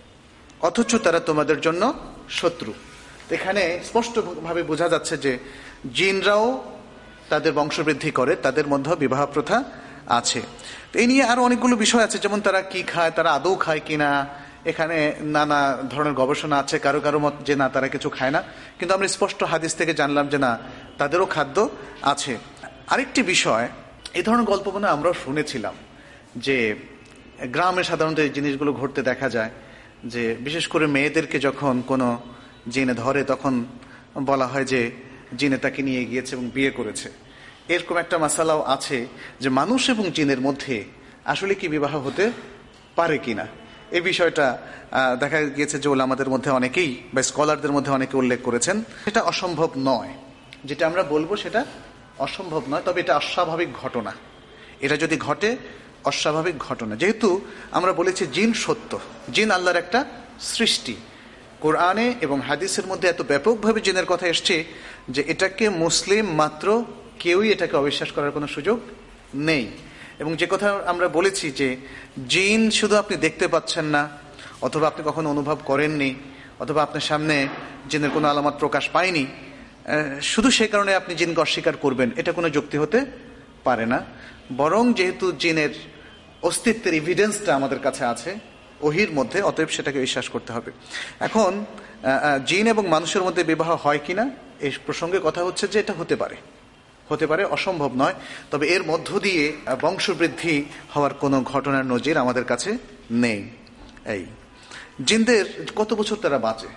অথচ তারা তোমাদের জন্য শত্রু। এখানে স্পষ্টভাবে বোঝা যাচ্ছে যে জিনরাও তাদের বংশবৃদ্ধি করে, তাদের মধ্যে বিবাহ প্রথা আছে। এই নিয়ে আরো অনেকগুলো বিষয় আছে, যেমন তারা কি খায়, তারা আদৌ খায় কিনা, এখানে নানা ধরনের গবেষণা আছে। কারো কারো মত যে না তারা কিছু খায় না, কিন্তু আমরা স্পষ্ট হাদিস থেকে জানলাম যে না তাদেরও খাদ্য আছে। আরেকটি বিষয়, এই ধরনের গল্প মনে আমরাও শুনেছিলাম যে গ্রামে সাধারণত এই জিনিসগুলো ঘটতে দেখা যায়, যে বিশেষ করে মেয়েদেরকে যখন কোনো জিনে ধরে তখন বলা হয় যে জিনে তাকে নিয়ে গিয়েছে এবং বিয়ে করেছে। এরকম একটা মাসালাও আছে যে মানুষ এবং জিনের মধ্যে আসলে কি বিবাহ হতে পারে কিনা। এই বিষয়টা দেখা গিয়েছে যে ওলামাদের মধ্যে অনেকেই বা স্কলারদের মধ্যে অনেকে উল্লেখ করেছেন সেটা অসম্ভব নয়। যেটা আমরা বলবো সেটা অসম্ভব নয়, তবে এটা অস্বাভাবিক ঘটনা। এটা যদি ঘটে অস্বাভাবিক ঘটনা, যেহেতু আমরা বলেছি জিন সত্য, জিন আল্লাহর একটা সৃষ্টি। কোরআনে এবং হাদিসের মধ্যে এত ব্যাপকভাবে জিনের কথা এসছে যে এটাকে মুসলিম মাত্র কেউই এটাকে অবিশ্বাস করার কোনো সুযোগ নেই। এবং যে কথা আমরা বলেছি যে জিন শুধু আপনি দেখতে পাচ্ছেন না, অথবা আপনি কখনো অনুভব করেননি, অথবা আপনার সামনে জিনের কোনো আলামত প্রকাশ পায়নি, শুধু সেই কারণে আপনি জিনকে অস্বীকার করবেন, এটা কোনো যুক্তি হতে পারে না। বরং যেহেতু জিনের অস্তিত্বের এভিডেন্সটা আমাদের কাছে আছে ওহির মধ্যে, অতএব সেটাকে বিশ্বাস করতে হবে। এখন জিন এবং মানুষের মধ্যে বিবাহ হয় কিনা এই প্রসঙ্গে কথা হচ্ছে যে এটা হতে পারে, হতে পারে, অসম্ভব নয়। তবে এর মধ্য দিয়ে বংশবৃদ্ধি হওয়ার কোনো ঘটনার নজির আমাদের কাছে নেই। এই জিনদের কত বছর তারা বাঁচে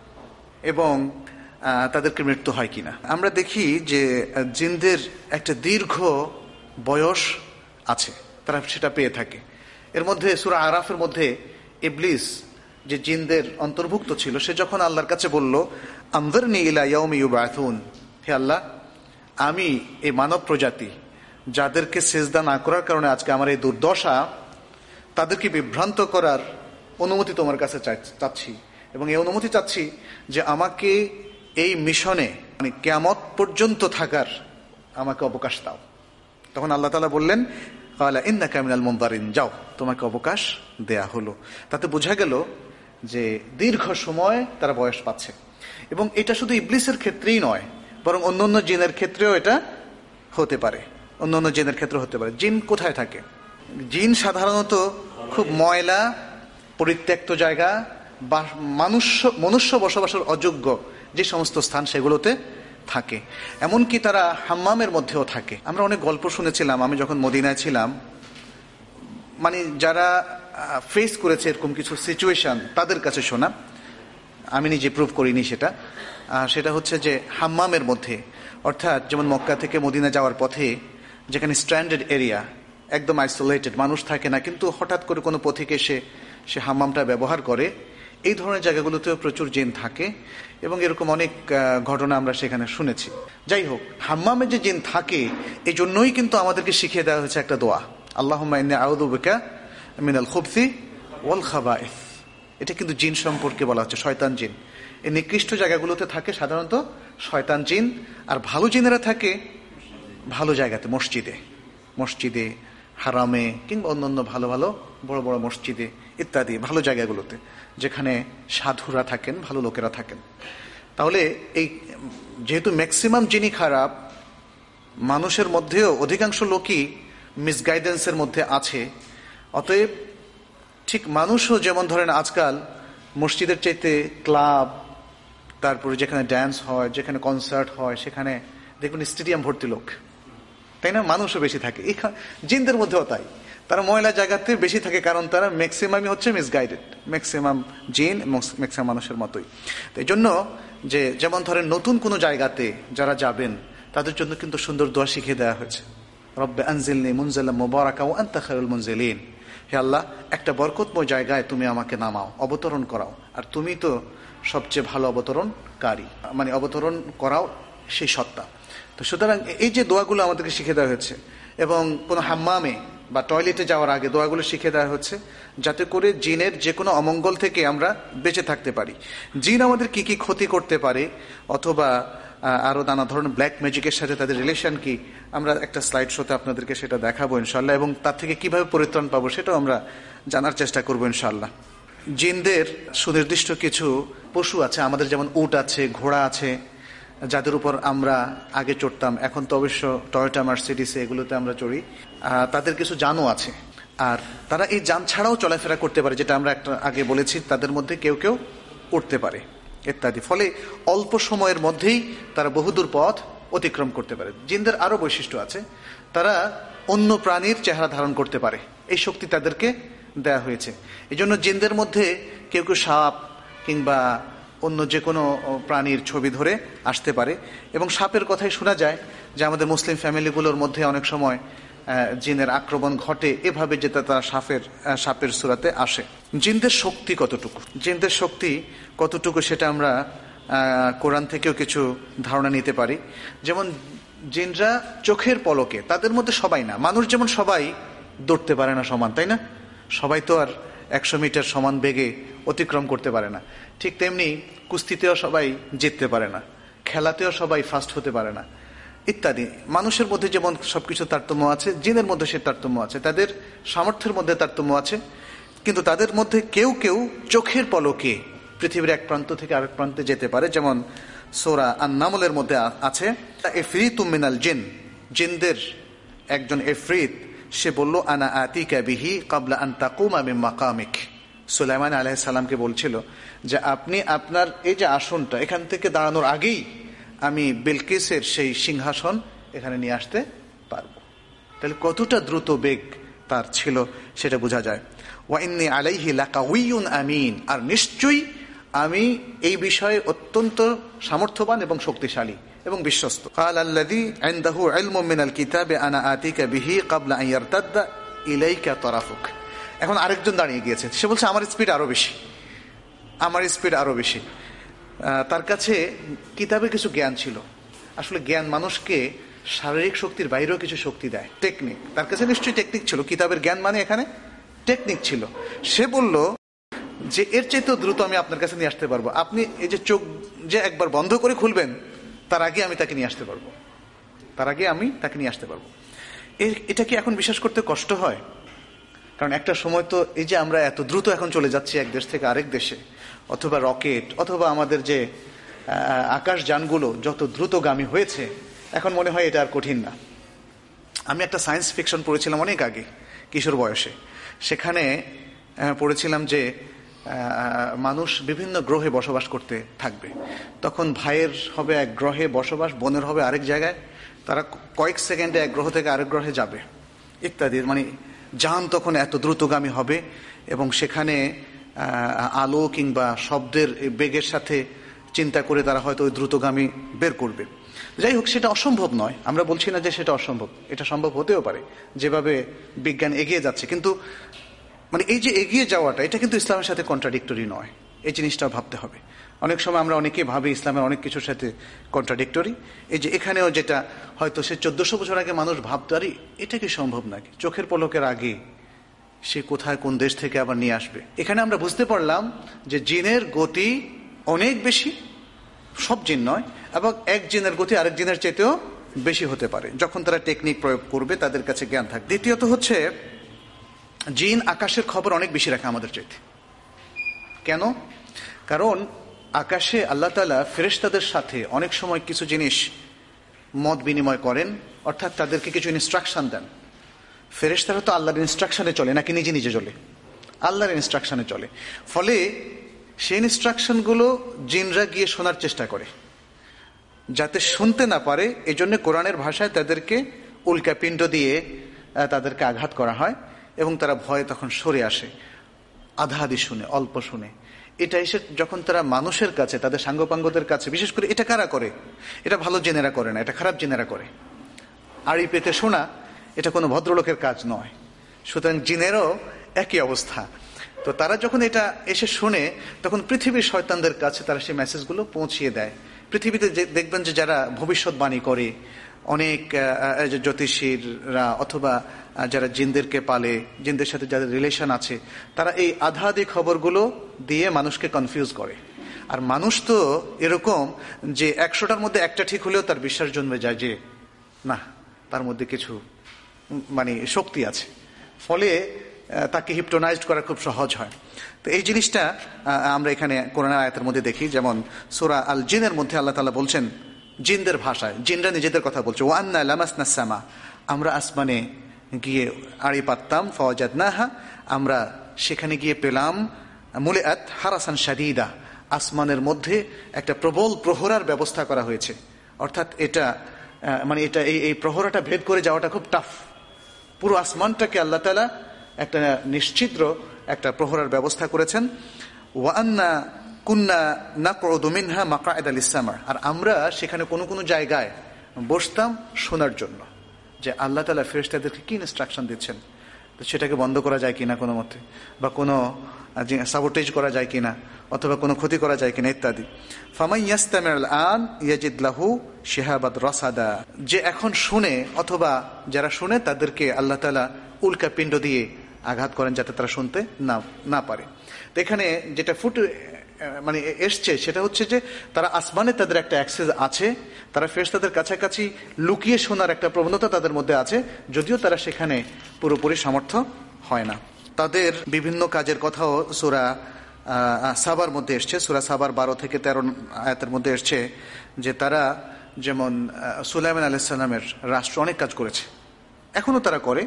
এবং তাদেরকে মৃত্যু হয় কিনা আমরা দেখি যে জিনদের একটা দীর্ঘ বয়স আছে, তারা সেটা পেয়ে থাকে। এর মধ্যে সূরা আরাফের মধ্যে ইবলিস যে জিনদের অন্তর্ভুক্ত ছিল, সে যখন আল্লাহর কাছে বলল আনযিরনি ইলা ইয়াউমি ইউবআথুন, হে আল্লাহ আমি এই মানব প্রজাতি যাদেরকে সিজদা না করার কারণে আজকে আমার এই দুর্দশা, তাদেরকে বিভ্রান্ত করার অনুমতি তোমার কাছে চাচ্ছি, এবং এই অনুমতি চাচ্ছি যে আমাকে এই মিশনে মানে কিয়ামত পর্যন্ত থাকার আমাকে অবকাশ দাও। তখন আল্লাহ তাআলা বললেন ক্বালা ইন্নাকা মিনাল মুনযারিন, যাও তোমাকে অবকাশ দেয়া হলো। তাতে বোঝা গেল যে দীর্ঘ সময় তারা বয়স পাচ্ছে। এবং এটা শুধু ইবলিসের ক্ষেত্রেই নয়, বরং অন্য অন্য জিনের ক্ষেত্রেও এটা হতে পারে, অন্য অন্য জিনের ক্ষেত্রে হতে পারে। জিন কোথায় থাকে? জিন সাধারণত খুব ময়লা পরিত্যক্ত জায়গা বা মানুষ মনুষ্য বসবাসের অযোগ্য যে সমস্ত স্থান সেগুলোতে থাকে। এমনকি তারা হাম্মামের মধ্যেও থাকে। আমরা অনেক গল্প শুনেছিলাম আমি যখন মদিনায় ছিলাম, মানে যারা ফেস করেছে এরকম কিছু সিচুয়েশন তাদের কাছে শোনা, আমি নিজে প্রুভ করিনি সেটা। সেটা হচ্ছে যে হাম্মামের মধ্যে, অর্থাৎ যেমন মক্কা থেকে মদিনা যাওয়ার পথে যেখানে স্ট্র্যান্ডেড এরিয়া, একদম আইসোলেটেড, মানুষ থাকে না, কিন্তু হঠাৎ করে কোনো পথিক এসে সে হাম্মামটা ব্যবহার করে, এই ধরনের জায়গাগুলোতেও প্রচুর জিন থাকে এবং এরকম অনেক ঘটনা আমরা সেখানে শুনেছি। যাই হোক, হাম্মামে যে জিন থাকে এই জন্যই কিন্তু আমাদেরকে শিখিয়ে দেওয়া হয়েছে একটা দোয়া, আল্লাহুম্মা ইন্নী আউযু বিকা মিনাল খুবসি ওয়াল খাবাইস। এটা কিন্তু জিন সম্পর্কে বলা হচ্ছে, শয়তান জিন এই নিকৃষ্ট জায়গাগুলোতে থাকে সাধারণত শয়তান জিন, আর ভালো জিনেরা থাকে ভালো জায়গাতে, মসজিদে মসজিদে হারামে কিংবা অন্যান্য ভালো ভালো বড় বড় মসজিদে ইত্যাদি ভালো জায়গাগুলোতে, যেখানে সাধুরা থাকেন, ভালো লোকেরা থাকেন। তাহলে এই যেহেতু ম্যাক্সিমাম জিনই খারাপ, মানুষের মধ্যেও অধিকাংশ লোকই মিসগাইডেন্সের মধ্যে আছে, অতএব ঠিক মানুষও যেমন ধরেন আজকাল মসজিদের চাইতে ক্লাব, তারপরে যেখানে ড্যান্স হয়, যেখানে কনসার্ট হয়, সেখানে দেখুন স্টেডিয়াম ভর্তি লোক, তাই না? মানুষও বেশি থাকে। জিনদের মধ্যেও তাই, তারা ময়লা জায়গাতে বেশি থাকে, কারণ তারা ম্যাক্সিমামই হচ্ছে মিসগাইডেড, ম্যাক্সিমাম জিন ম্যাক্সিমাম মানুষের মতোই। তো এই জন্য যে যেমন ধরেন নতুন কোনো জায়গাতে যারা যাবেন তাদের জন্য কিন্তু সুন্দর দোয়া শিখিয়ে দেওয়া হয়েছে, রব্বে আনজিলনি মুনজালাম মুবারাকা ওয়া আনতা খায়রুল মুনজিলিন। হে আল্লাহ, একটা বরকতময় জায়গায় তুমি আমাকে নামাও, অবতরণ করাও, আর তুমি তো সবচেয়ে ভালো অবতরণকারী, মানে অবতরণ করাও সেই সত্তা। তো সুতরাং এই যে দোয়াগুলো আমাদেরকে শিখে দেওয়া হয়েছে, এবং কোনো হাম্মামে বা টয়লেটে যাওয়ার আগে দোয়াগুলো শিখে দেওয়া হচ্ছে, যাতে করে জিনের যে কোনো অমঙ্গল থেকে আমরা বেঁচে থাকতে পারি। জিন আমাদের কি কি ক্ষতি করতে পারে, অথবা আরো নানা ধরনের ব্ল্যাক ম্যাজিকের সাথে তাদের রিলেশন কি, আমরা একটা স্লাইড শোতে আপনাদেরকে সেটা দেখাবো ইনশাল্লাহ, এবং তার থেকে কিভাবে পরিত্রাণ পাবো সেটাও আমরা জানার চেষ্টা করবো ইনশাল্লাহ। জিনদের সুনির্দিষ্ট কিছু পশু আছে আমাদের, যেমন উট আছে, ঘোড়া আছে, যাদের উপর আমরা আগে চড়তাম, এখন তো অবশ্য টয়োটা মার্সিডিস এগুলোতে আমরা চড়ি। তাদের কিছু যানও আছে, আর তারা এই যান ছাড়াও চলাফেরা করতে পারে, যেটা আমরা একটা আগে বলেছি, তাদের মধ্যে কেউ কেউ উঠতে পারে ইত্যাদি। ফলে অল্প সময়ের মধ্যেই তারা বহুদূর পথ অতিক্রম করতে পারে। জিনদের আরো বৈশিষ্ট্য আছে, তারা অন্য প্রাণীর চেহারা ধারণ করতে পারে, এই শক্তি তাদেরকে দেয়া হয়েছে। এই জন্য জিনদের মধ্যে কেউ কেউ সাপ কিংবা অন্য যে কোনো প্রাণীর ছবি ধরে আসতে পারে, এবং সাপের কথাই শোনা যায় যে আমাদের মুসলিম ফ্যামিলিগুলোর মধ্যে অনেক সময় জিনের আক্রমণ ঘটে এভাবে, যেটা তারা সাপের সাপের সুরাতে আসে। জিনদের শক্তি কতটুকু, জিনদের শক্তি কতটুকু সেটা আমরা কোরআন থেকেও কিছু ধারণা নিতে পারি। যেমন জিনরা চোখের পলকে, তাদের মধ্যে সবাই না, মানুষ যেমন সবাই দৌড়তে পারে না সমান, তাই না? সবাই তো আর একশো মিটার সমান বেগে অতিক্রম করতে পারে না। ঠিক তেমনি কুস্তিতেও সবাই জিততে পারে না, খেলাতেও সবাই ফার্স্ট হতে পারে না ইত্যাদি। মানুষের মধ্যে যেমন সবকিছু তারতম্য আছে, জিনের মধ্যে সে তারতম্য আছে, তাদের সামর্থ্যের মধ্যে তারতম্য আছে, কিন্তু তাদের মধ্যে কেউ কেউ চোখের পলকে পৃথিবীর এক প্রান্ত থেকে আরেক প্রান্তে যেতে পারে। যেমন সূরা আন-নামলের মধ্যে আছে, ইফরিতুম মিনাল জিন, জিনদের একজন ইফরিত, সে বলল আনা আতিকা বিহি ক্বাবলা আন তাকুমা মিন মাকামিক। সুলাইমান আলাইহিস সালামকে বলছিল যে আপনি আপনার এই যে আসনটা, এখান থেকে দাঁড়ানোর আগেই আমি বিলকিসের সেই সিংহাসন এখানে নিয়ে আসতে পারবো। তাহলে কতটা দ্রুত বেগ তার ছিল সেটা বোঝা যায়। ওয়া ইন্নী আলাইহি লাকাউইয়ুন আমিন, আর নিশ্চয়ই আমি এই বিষয়ে অত্যন্ত সামর্থ্যবান এবং শক্তিশালী এবং বিশ্বস্ত। ক্বালা আল্লাযী ইনদাহু ইলমুম মিনাল কিতাবি আনা আতিকা বিহি ক্বাবলা আন ইয়ারতাদ্দা ইলাইকা তারাফুক। এখন আরেকজন দাঁড়িয়ে গিয়েছে, সে বলছে আমার স্পিড আরো বেশি, আমার স্পিড আরো বেশি। তার কাছে কিতাবের কিছু জ্ঞান ছিল। আসলে জ্ঞান মানুষকে শারীরিক শক্তির বাইরেও কিছু শক্তি দেয়, টেকনিক। তার কাছে নিশ্চয়ই টেকনিক ছিল, কিতাবের জ্ঞান মানে এখানে টেকনিক ছিল। সে বলল যে এর চাইতেও দ্রুত আমি আপনার কাছে নিয়ে আসতে পারবো, আপনি এই যে চোখ যে একবার বন্ধ করে খুলবেন তার আগে আমি তাকে নিয়ে আসতে পারবো, তার আগে আমি তাকে নিয়ে আসতে পারবো। এটা কি এখন বিশ্বাস করতে কষ্ট হয়? কারণ একটা সময় তো এই যে আমরা এত দ্রুত এখন চলে যাচ্ছি এক দেশ থেকে আরেক দেশে, অথবা রকেট, অথবা আমাদের যে আকাশ যানগুলো যত দ্রুতগামী হয়েছে, এখন মনে হয় এটা আর কঠিন না। আমি একটা সায়েন্স ফিকশন পড়েছিলাম অনেক আগে, কিশোর বয়সে। সেখানে পড়েছিলাম যে মানুষ বিভিন্ন গ্রহে বসবাস করতে থাকবে, তখন ভাইয়ের হবে এক গ্রহে বসবাস, বোনের হবে আরেক জায়গায়, তারা কয়েক সেকেন্ডে এক গ্রহ থেকে আরেক গ্রহে যাবে ইত্যাদি। মানে জান তখন এত দ্রুতগামী হবে এবং সেখানে আলো কিংবা শব্দের বেগের সাথে চিন্তা করে তারা হয়তো ওই দ্রুতগামী বের করবে। যাই হোক, সেটা অসম্ভব নয়, আমরা বলছি না যে সেটা অসম্ভব, এটা সম্ভব হতেও পারে যেভাবে বিজ্ঞান এগিয়ে যাচ্ছে। কিন্তু মানে এই যে এগিয়ে যাওয়াটা, এটা কিন্তু ইসলামের সাথে কন্ট্রাডিক্টরি নয়, এই জিনিসটা ভাবতে হবে। অনেক সময় আমরা অনেকেই ভাবি ইসলামের অনেক কিছুর সাথে কন্ট্রাডিক্টরি। এই যে এখানেও যেটা হয়তো সে চোদ্দশো বছর আগে মানুষ ভাবতো, আরে এটা কি সম্ভব নাকি, চোখের পলকের আগে সে কোথায় কোন দেশ থেকে আবার নিয়ে আসবে। এখানে আমরা বুঝতে পারলাম যে জিনের গতি অনেক বেশি, সব জিন নয়, এবং এক জিনের গতি আরেক জিনের চাইতেও বেশি হতে পারে যখন তারা টেকনিক প্রয়োগ করবে, তাদের কাছে জ্ঞান থাকবে। দ্বিতীয়ত হচ্ছে জিন আকাশের খবর অনেক বেশি রাখে আমাদের চাইতে। কেন? কারণ আকাশে আল্লাহ তাআলা ফেরেশতাদের সাথে অনেক সময় কিছু জিনিস মত বিনিময় করেন, অর্থাৎ তাদেরকে কিছু ইনস্ট্রাকশন দেন। ফেরেশতারা তো আল্লাহর ইনস্ট্রাকশনে চলে নাকি নিজে নিজে চলে? আল্লাহর ইনস্ট্রাকশনে চলে। ফলে সেই ইনস্ট্রাকশনগুলো জিনরা গিয়ে শোনার চেষ্টা করে, যাতে শুনতে না পারে। এই জন্য কোরআনের ভাষায় তাদেরকে উল্কা পিণ্ড দিয়ে তাদেরকে আঘাত করা হয় এবং তারা ভয়ে তখন সরে আসে, আধা আধি শুনে, অল্প শুনে। এটা এসে যখন তারা মানুষের কাছে, তাদের সাঙ্গপাঙ্গদের কাছে, বিশেষ করে এটা কারা করে? এটা ভালো জেনেরা করে না, এটা খারাপ জেনেরা করে। আড়ি পেতে শোনা এটা কোনো ভদ্রলোকের কাজ নয়। সুতরাং জিনেরও একই অবস্থা। তো তারা যখন এটা এসে শুনে, তখন পৃথিবীর শয়তানদের কাছে তারা সেই মেসেজগুলো পৌঁছিয়ে দেয়। পৃথিবীতে দেখবেন যে যারা ভবিষ্যৎবাণী করে, অনেক জ্যোতিষীরা অথবা যারা জিনদেরকে পালে, জিনদের সাথে যাদের রিলেশন আছে, তারা এই আধা আধি খবরগুলো দিয়ে মানুষকে কনফিউজ করে। আর মানুষ তো এরকম যে একশোটার মধ্যে একটা ঠিক হলেও তার বিশ্বাস জন্মে যায় যে না, তার মধ্যে কিছু মানে শক্তি আছে। ফলে তাকে হিপটোনাইজড করা খুব সহজ হয়। তো এই জিনিসটা আমরা এখানে কোরআনের আয়াতের মধ্যে দেখি। যেমন সূরা আল জিনের মধ্যে আল্লাহ তাআলা বলছেন জিনদের ভাষায়, জিনরা নিজেদের কথা বলছে, ওয়ান্না লামাসনা সামা, আমরা আসমানে গিয়ে আড়ি পাততাম, ফাওয়াজাদনাহা, আমরা সেখানে গিয়ে পেলাম মুলিআত হারাসান শাদীদা, আসমানের মধ্যে একটা প্রবল প্রহরার ব্যবস্থা করা হয়েছে। অর্থাৎ এটা মানে এটা এই এই প্রহরাটা ভেদ করে যাওয়াটা খুব টাফ। পুরো আসমানটাকে আল্লাহ তাআলা একটা নিশ্চিদ্র একটা প্রহরার ব্যবস্থা করেছেন। ওয়ান্না কুন্না নাকউদু মিনহা মাকআদা লিস-সামা, আর আমরা সেখানে কোনো কোনো জায়গায় বসতাম শোনার জন্য, যে আল্লাহ তাআলা ফেরেশতাদেরকে কি ইনস্ট্রাকশন দিচ্ছেন, তো সেটাকে বন্ধ করা যায় কিনা কোনো মতে, বা কোনো সাবোটেজ করা যায় কিনা, অথবা কোনো ক্ষতি করা যায় কিনা ইত্যাদি। ফামান ইয়াস্তামিউল আন ইয়াজিদ লাহু শিহাবাদ রাসাদা, যে এখন শুনে অথবা যারা শুনে তাদেরকে আল্লাহ তাআলা উল্কা পিণ্ড দিয়ে আঘাত করেন যাতে তারা শুনতে না না পারে। তো এখানে যেটা ফুটে মানে এসছে সেটা হচ্ছে যে তারা আসমানে তাদের একটা অ্যাক্সেস আছে, তারা ফেরেশতাদের কাছাকাছি লুকিয়ে শোনার একটা প্রবণতা তাদের মধ্যে আছে, যদিও তারা সেখানে পুরোপুরি সামর্থ্য হয় না। তাদের বিভিন্ন কাজের কথাও সূরা সাবার মধ্যে এসছে, সূরা সাবার বারো থেকে তেরো আয়াতের মধ্যে এসছে যে তারা যেমন সুলাইমান আলাইহিস সালামের রাষ্ট্র অনেক কাজ করেছে, এখনো তারা করে,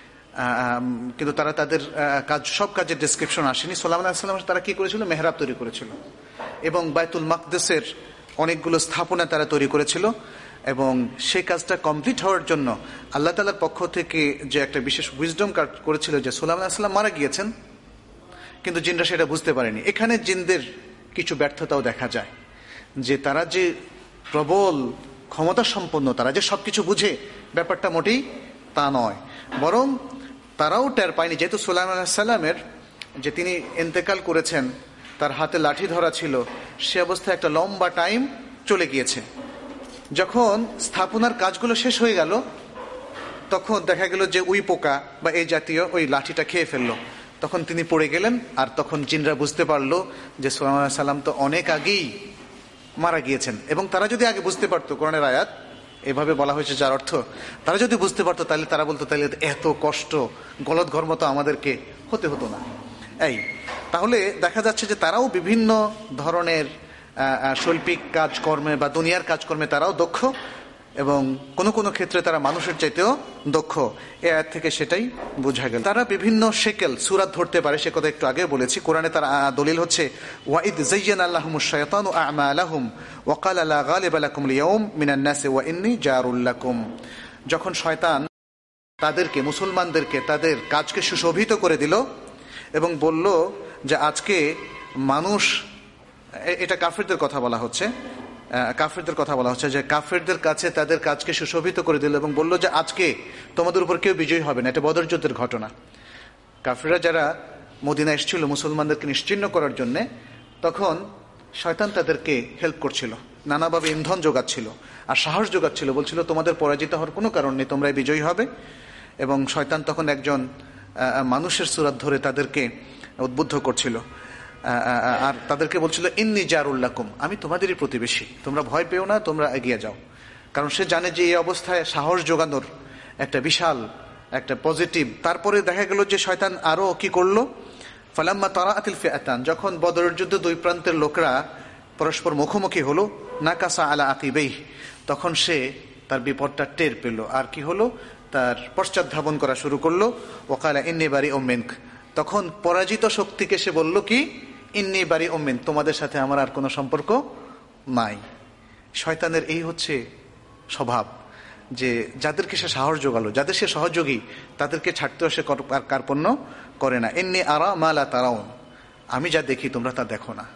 কিন্তু তারা তাদের কাজ সব কাজের ডেসক্রিপশন আসেনি। সুলাইমান আলাইহিস সালাম তারা কি করেছিল? মেহরাব তৈরি করেছিল এবং বাইতুল মাকদেসের অনেকগুলো স্থাপনা তারা তৈরি করেছিল, এবং সেই কাজটা কমপ্লিট হওয়ার জন্য আল্লাহ তাআলার পক্ষ থেকে যে একটা বিশেষ উইজডম কার্ড করেছিল যে সুলাইমান আলাইহিস সালাম মারা গিয়েছেন, কিন্তু জিনরা সেটা বুঝতে পারেনি। এখানে জিনদের কিছু ব্যর্থতাও দেখা যায়, যে তারা যে প্রবল ক্ষমতা সম্পন্ন, তারা যে সবকিছু বুঝে, ব্যাপারটা মোটেই তা নয়, বরং তারাও টের পায়নি। যেহেতু সুলাইমান আলাইহিস সালামের যে তিনি ইন্তেকাল করেছেন, তার হাতে লাঠি ধরা ছিল, সে অবস্থায় একটা লম্বা টাইম চলে গিয়েছে। যখন স্থাপনার কাজগুলো শেষ হয়ে গেল, তখন দেখা গেল যে উই পোকা বা এই জাতীয় ওই লাঠিটা খেয়ে ফেললো, তখন তিনি পড়ে গেলেন। আর তখন জিনরা বুঝতে পারলো যে সুলাইমান আলাইহিস সালাম তো অনেক আগেই মারা গিয়েছেন। এবং তারা যদি আগে বুঝতে পারতো, কোরআনের আয়াত এভাবে বলা হয়েছে যার অর্থ, তারা যদি বুঝতে পারতো তাহলে তারা বলতো তাহলে এত কষ্ট গলদঘর্ম তো আমাদেরকে হতে হতো না। এই তাহলে দেখা যাচ্ছে যে তারাও বিভিন্ন ধরনের শৈল্পিক কাজকর্মে বা দুনিয়ার কাজকর্মে তারাও দক্ষ, এবং কোনো কোনো ক্ষেত্রে তারা মানুষের চাইতেও দক্ষ। এই আয়াত থেকে সেটাই বোঝা গেল। তারা বিভিন্ন শেকেল সূরাত ধরতে পারে, সে কথা একটু আগে বলেছি। কোরআনে তার দলিল হচ্ছে ওয়াইদ যায়্যানা লাহুমুশ শায়াতানু আ'মালাহুম ওয়া ক্বালা লা গালিবা লাকুমুল ইয়াওম মিনান নাসি ওয়া ইন্নী জারুল লাকুম। যখন শয়তান তাদেরকে, মুসলমানদেরকে তাদের কাজকে সুশোভিত করে দিল এবং বলল যে আজকে মানুষ, এটা কাফেরদের কথা বলা হচ্ছে, কাফেরদের কথা বলা হচ্ছে যে কাফেরদের কাছে তাদের কাজকে সুশোভিত করে দিল এবং বলল যে আজকে তোমাদের উপর কেউ বিজয়ী হবে না। এটা বদর যুদ্ধের ঘটনা। কাফেররা যারা মদিনা এসেছিল মুসলমানদেরকে নিশ্চিহ্ন করার জন্য, তখন শয়তান তাদেরকে হেল্প করছিল, নানাভাবে ইন্ধন যোগাচ্ছিল আর সাহস যোগাচ্ছিল, বলছিল তোমাদের পরাজিত হওয়ার কোনো কারণ নেই, তোমরাই বিজয়ী হবে। এবং শয়তান তখন একজন মানুষের সূরত ধরে তাদেরকে উদ্বুদ্ধ করছিল আর তাদেরকে বলছিল ইন্নী জারুল লাকুম, আমি তোমাদেরই প্রতিবেশী, তোমরা ভয় পেও না, তোমরা এগিয়ে যাও। কারণ সে জানে যে এই অবস্থায় সাহস যোগানোর একটা বিশাল একটা পজিটিভ। তারপরে দেখা গেল যে শয়তান আরো কি করলো, ফালাম্মা তারাআতিল ফিআতান, যখন বদরের যুদ্ধে দুই প্রান্তের লোকরা পরস্পর মুখোমুখি হলো, নাকাসা আলা আকিবাইহি, তখন সে তার বিপদটা টের পেল আর কি হলো, তার পশ্চাৎ ধাবন করা শুরু করলো। ওয়াকালা ইন্নী বারিউম মিনক, তখন পরাজিত শক্তিকে সে বলল কি, ইন্নী বারিউম মিনক, তোমাদের সাথে আমার আর কোনো সম্পর্ক নাই। শয়তানের এই হচ্ছে স্বভাব যে যাদেরকে সে সাহস যোগালো, যাদের সে সহযোগী, তাদেরকে ছাড়তেও সে কার্পণ্য করে না। ইন্নী আরা মা লা তারাউন, আমি যা দেখি তোমরা তা দেখো না।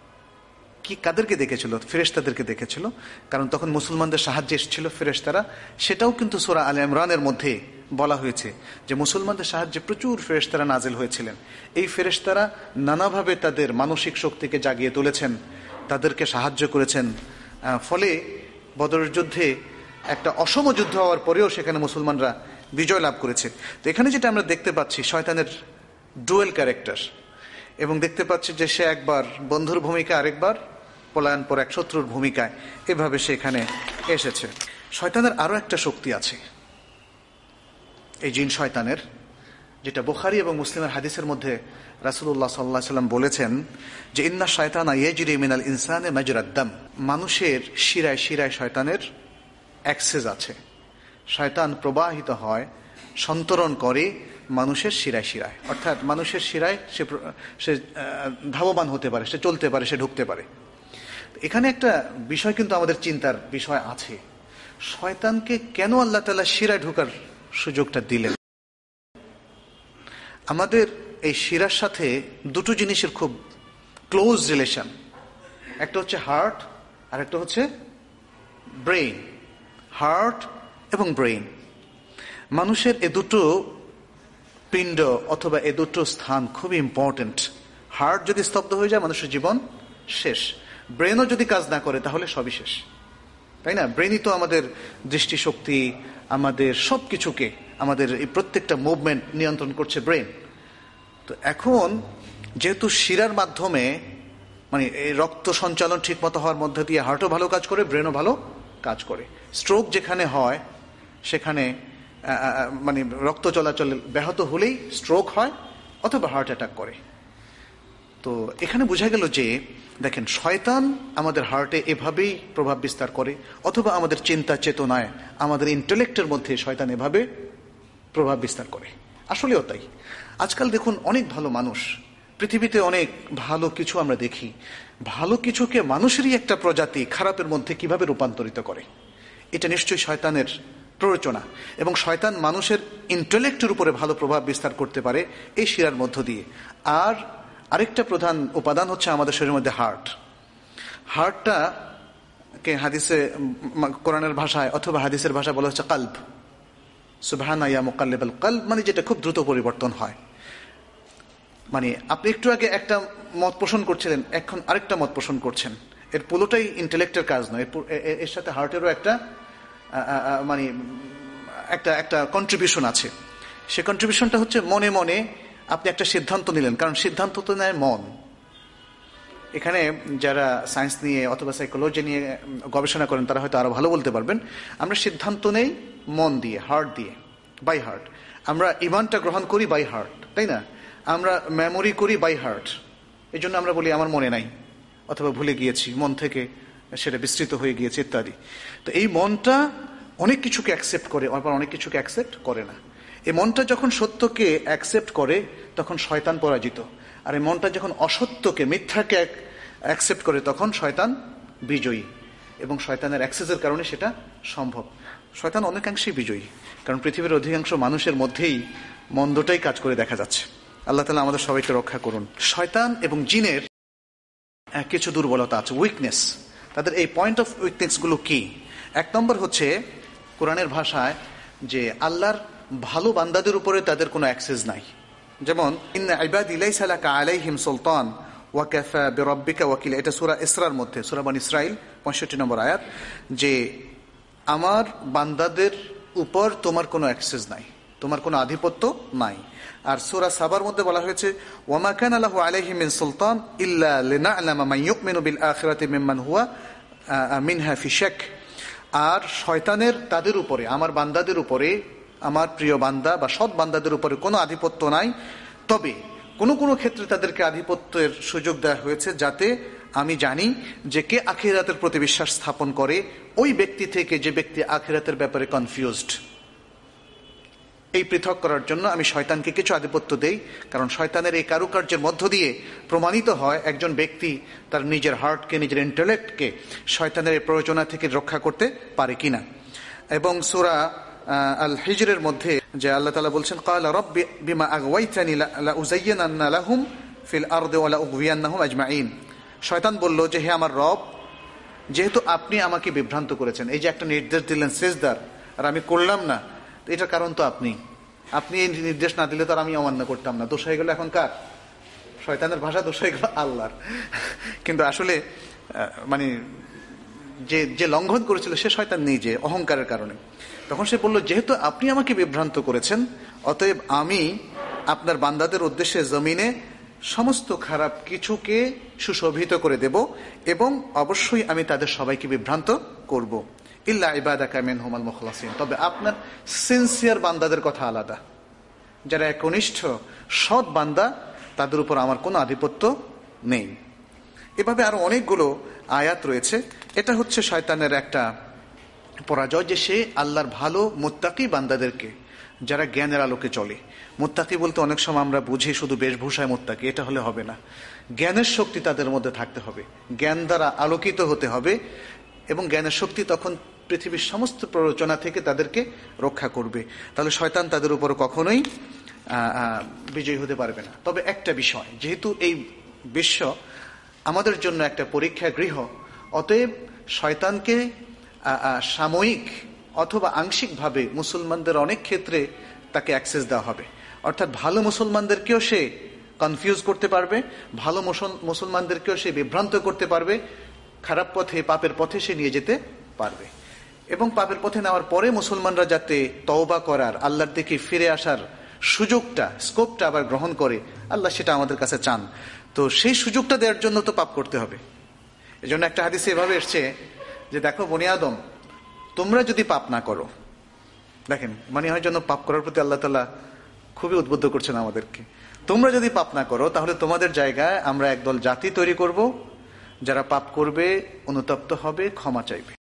কি কাদেরকে দেখেছিল? ফেরেশতাদেরকে দেখেছিল, কারণ তখন মুসলমানদের সাহায্যে এসেছিল ফেরেশতারা। সেটাও কিন্তু সূরা আলে ইমরানের মধ্যে বলা হয়েছে যে মুসলমানদের সাহায্যে প্রচুর ফেরেশতারা নাজিল হয়েছিলেন। এই ফেরেশতারা নানাভাবে তাদের মানসিক শক্তিকে জাগিয়ে তুলেছেন, তাদেরকে সাহায্য করেছেন। ফলে বদরের যুদ্ধে একটা অসম যুদ্ধ হওয়ার পরেও সেখানে মুসলমানরা বিজয় লাভ করেছে। তো এখানে যেটা আমরা দেখতে পাচ্ছি শয়তানের ডুয়েল ক্যারেক্টার, এবং দেখতে পাচ্ছি যে সে একবার বন্ধুর ভূমিকা, আরেকবার পলায়ন পর এক শত্রুর ভূমিকায়, এভাবে সে এখানে এসেছে। শয়তানের আরো একটা শক্তি আছে, এই জিন শয়তানের, যেটা বুখারী এবং মুসলিমের হাদিসের মধ্যে রাসূলুল্লাহ সাল্লাল্লাহু আলাইহি ওয়াসাল্লাম বলেছেন যে ইন্না শায়তানা ইয়াজরি মিনাল ইনসানি মাজরাদ দাম, মানুষের শিরায় শিরায় শয়তানের অ্যাক্সেস আছে। শয়তান প্রবাহিত হয়, সন্তরণ করে মানুষের শিরায় শিরায়, অর্থাৎ মানুষের শিরায় সে সে ধাবমান হতে পারে, সে চলতে পারে, সে ঢুকতে পারে। এখানে একটা বিষয় কিন্তু আমাদের চিন্তার বিষয় আছে, শয়তানকে কেন আল্লাহ তাআলা শিরায় ঢোকার সুযোগটা দিলেন? আমাদের এই শিরার সাথে দুটো জিনিসের খুব ক্লোজ রিলেশন, একটা হচ্ছে হার্ট আর একটা হচ্ছে ব্রেইন। হার্ট এবং ব্রেইন, মানুষের এ দুটো পিণ্ড অথবা এ দুটো স্থান খুবই ইম্পর্টেন্ট। হার্ট যদি স্তব্ধ হয়ে যায় মানুষের জীবন শেষ, ব্রেনও যদি কাজ না করে তাহলে সবই শেষ, তাই না? ব্রেনই তো আমাদের দৃষ্টিশক্তি, আমাদের সব কিছুকে, আমাদের এই প্রত্যেকটা মুভমেন্ট নিয়ন্ত্রণ করছে ব্রেন। তো এখন যেহেতু শিরার মাধ্যমে মানে এই রক্ত সঞ্চালন ঠিক মতো হওয়ার মধ্যে দিয়ে হার্টও ভালো কাজ করে, ব্রেনও ভালো কাজ করে। স্ট্রোক যেখানে হয় সেখানে মানে রক্ত চলাচল ব্যাহত হলেই স্ট্রোক হয় অথবা হার্ট অ্যাটাক করে। তো এখানে বোঝা গেল যে দেখেন, শয়তান আমাদের হার্টে এভাবেই প্রভাব বিস্তার করে, অথবা আমাদের চিন্তা চেতনায়, আমাদের ইন্টেলেক্টের মধ্যে শয়তান এভাবে প্রভাব বিস্তার করে। আসলেও তাই। আজকাল দেখুন অনেক ভালো মানুষ, পৃথিবীতে অনেক ভালো কিছু আমরা দেখি, ভালো কিছুকে মানুষেরই একটা প্রজাতি খারাপের মধ্যে কিভাবে রূপান্তরিত করে, এটা নিশ্চয়ই শয়তানের প্ররোচনা। এবং শয়তান মানুষের ইন্টেলেক্টের উপরে ভালো প্রভাব বিস্তার করতে পারে এই শিরার মধ্য দিয়ে। আর আরেকটা প্রধান উপাদান হচ্ছে আমাদের শরীরের মধ্যে হার্ট। হার্টটা কে হাদিসে, কোরআনের ভাষায় অথবা হাদিসের ভাষায় বলা হচ্ছে কালব। সুবহানা ইয়া মুকাল্লিবাল কালব, মানে যেটা খুব দ্রুত পরিবর্তন হয়। মানে আপনি একটু আগে একটা মত পোষণ করছিলেন, এখন আরেকটা মত পোষণ করছেন। এর পুরোটাই ইন্টেলেক্টের কাজ নয়, এর সাথে হার্টেরও একটা মানে একটা একটা কন্ট্রিবিউশন আছে। সে কন্ট্রিবিউশনটা হচ্ছে মনে মনে আপনি একটা সিদ্ধান্ত নিলেন, কারণ সিদ্ধান্ত তো নেয় মন। এখানে যারা সায়েন্স নিয়ে অথবা সাইকোলজি নিয়ে গবেষণা করেন তারা হয়তো আরো ভালো বলতে পারবেন। আমরা সিদ্ধান্ত নেই মন দিয়ে, হার্ট দিয়ে, বাই হার্ট। আমরা ইমানটা গ্রহণ করি বাই হার্ট, তাই না? আমরা মেমোরি করি বাই হার্ট। এই জন্য আমরা বলি আমার মনে নাই অথবা ভুলে গিয়েছি, মন থেকে সেটা বিস্তৃত হয়ে গিয়েছে ইত্যাদি। তো এই মনটা অনেক কিছুকে অ্যাকসেপ্ট করে, আবার অনেক কিছুকে অ্যাকসেপ্ট করে না। এই মনটা যখন সত্যকে অ্যাকসেপ্ট করে তখন শয়তান পরাজিত, আর এই মনটা যখন অসত্যকে, মিথ্যাকে অ্যাকসেপ্ট করে তখন শয়তান বিজয়ী। এবং শয়তানের অ্যাক্সেসের কারণে সেটা সম্ভব। শয়তান অনেকাংশেই বিজয়ী, কারণ পৃথিবীর অধিকাংশ মানুষের মধ্যেই মন্দটাই কাজ করে দেখা যাচ্ছে। আল্লাহ তাআলা আমাদের সবাইকে রক্ষা করুন। শয়তান এবং জিনের কিছু দুর্বলতা আছে, উইকনেস। তাদের এই পয়েন্ট অফ উইকনেসগুলো কি? এক নম্বর হচ্ছে কোরআনের ভাষায় যে আল্লাহর ভালো বান্দাদের উপরে তাদের কোনো অ্যাক্সেস নাই। যেমন ইন্না ইবাদি লাইসা লাকা আলাইহিম সুলতান ওয়া কাফা বিরাব্বিকা ওয়াকিলা, এটা সূরা ইসরার মধ্যে, সূরা বনী ইসরাইল পঁয়ষট্টি নম্বর আয়াত, যে আমার বান্দাদের উপর তোমার কোনো অ্যাক্সেস নাই, তোমার কোনো আধিপত্য নাই। আর সূরা সাবার মধ্যে বলা হয়েছে ওয়ামা কানা লাহু আলাইহিম মিন সুলতান ইল্লা লিনা'লামা মান ইউমিনু বিল আখিরাতি মিম্মান হুয়া মিনহা ফি শাক। আর শয়তানের তাদের উপরে, আমার বান্দাদের উপরে, আমার প্রিয় বান্দা বা সৎ বান্দাদের উপরে কোনো আধিপত্য নাই, তবে কোনো কোনো ক্ষেত্রে তাদেরকে আধিপত্যের সুযোগ দেওয়া হয়েছে যাতে আমি জানি যে কে আখিরাতের প্রতি বিশ্বাস স্থাপন করে ওই ব্যক্তি থেকে যে ব্যক্তি আখিরাতের ব্যাপারে কনফিউজড। এই পৃথক করার জন্য আমি শয়তানকে কিছু আধিপত্য দেই, কারণ শয়তানের এই কারুকার্যের মধ্য দিয়ে প্রমাণিত হয় একজন ব্যক্তি তার নিজের হার্টকে, নিজের ইন্টেলেক্টকে শয়তানের এই প্ররোচনা থেকে রক্ষা করতে পারে কিনা। এবং সূরা আল হিজরের মধ্যে যে আল্লাহ তাআলা বলছেন ক্বালা রাব্বি বিমা আগওয়াইতানি লা উযায়্যিনান্না লাহুম ফিল আরদি ওয়া লা উগওয়িয়ান্নাহুম আজমাইন। শয়তান বলল যে হে আমার রব, যেহেতু আপনি আমাকে বিভ্রান্ত করেছেন, এই যে একটা নির্দেশ দিলেন সেজদার আর আমি করলাম না, এটার কারণ তো আপনি আপনি এই নির্দেশ না দিলে তো আর আমি অমান্য করতাম না। দোষ হয়ে গেল এখন কার? শয়তানের ভাষা দোষ হয়ে গেল আল্লাহর। কিন্তু আসলে মানে যে যে লঙ্ঘন করেছিল সে শয়তান নিজে, অহংকারের কারণে। তখন সে বলল যেহেতু আপনি আমাকে বিভ্রান্ত করেছেন, অতএব আমি আপনার বান্দাদের উদ্দেশ্যে জমিনে সমস্ত খারাপ কিছুকে সুশোভিত করে দেব এবং অবশ্যই আমি তাদের সবাইকে বিভ্রান্ত করব, ইল্লা ইবাদাকা মিনহুমুল মুখলাসিন। তবে আপনার সিনসিয়ার বান্দাদের কথা আলাদা, যারা একনিষ্ঠ সৎ বান্দা, তাদের উপর আমার কোনো আধিপত্য নেই। এভাবে আরো অনেকগুলো আয়াত রয়েছে। এটা হচ্ছে শয়তানের একটা পরাজয়, যে সে আল্লাহর ভালো মুত্তাকি বান্দাদেরকে, যারা জ্ঞানের আলোকে চলে। মুত্তাকি বলতে অনেক সময় আমরা বুঝি শুধু বেশভূষায় মুত্তাকি, এটা হলে হবে না। জ্ঞানের শক্তি তাদের মধ্যে থাকতে হবে, জ্ঞান দ্বারা আলোকিত হতে হবে, এবং জ্ঞানের শক্তি তখন পৃথিবীর সমস্ত প্ররোচনা থেকে তাদেরকে রক্ষা করবে। তাহলে শয়তান তাদের উপর কখনোই বিজয়ী হতে পারবে না। তবে একটা বিষয়, যেহেতু এই বিশ্ব আমাদের জন্য একটা পরীক্ষা গৃহ, অতএব শয়তানকে সাময়িক অথবা আংশিকভাবে মুসলমানদের অনেক ক্ষেত্রে তাকে অ্যাক্সেস দেওয়া হবে। অর্থাৎ ভালো মুসলমানদেরকেও সে কনফিউজ করতে পারবে, ভালো মুসলমানদেরকেও সে বিভ্রান্ত করতে পারবে, খারাপ পথে, পাপের পথে সে নিয়ে যেতে পারবে। এবং পাপের পথে নেওয়ার পরে মুসলমানরা যাতে তওবা করার, আল্লাহর দিকে ফিরে আসার সুযোগটা, স্কোপটা আবার গ্রহণ করে, আল্লাহ সেটা আমাদের কাছে চান। তো সেই সুযোগটা দেওয়ার জন্য তো পাপ করতে হবে। এই জন্য একটা হাদিসে এভাবে এসছে যে দেখো বনি আদম, তোমরা যদি পাপ না করো, দেখেন মানে হয় জন্য পাপ করার প্রতি আল্লাহ তাআলা খুবই উদ্বুদ্ধ করছেন আমাদেরকে। তোমরা যদি পাপ না করো তাহলে তোমাদের জায়গায় আমরা একদল জাতি তৈরি করব, যারা পাপ করবে, অনুতপ্ত হবে, ক্ষমা চাইবে।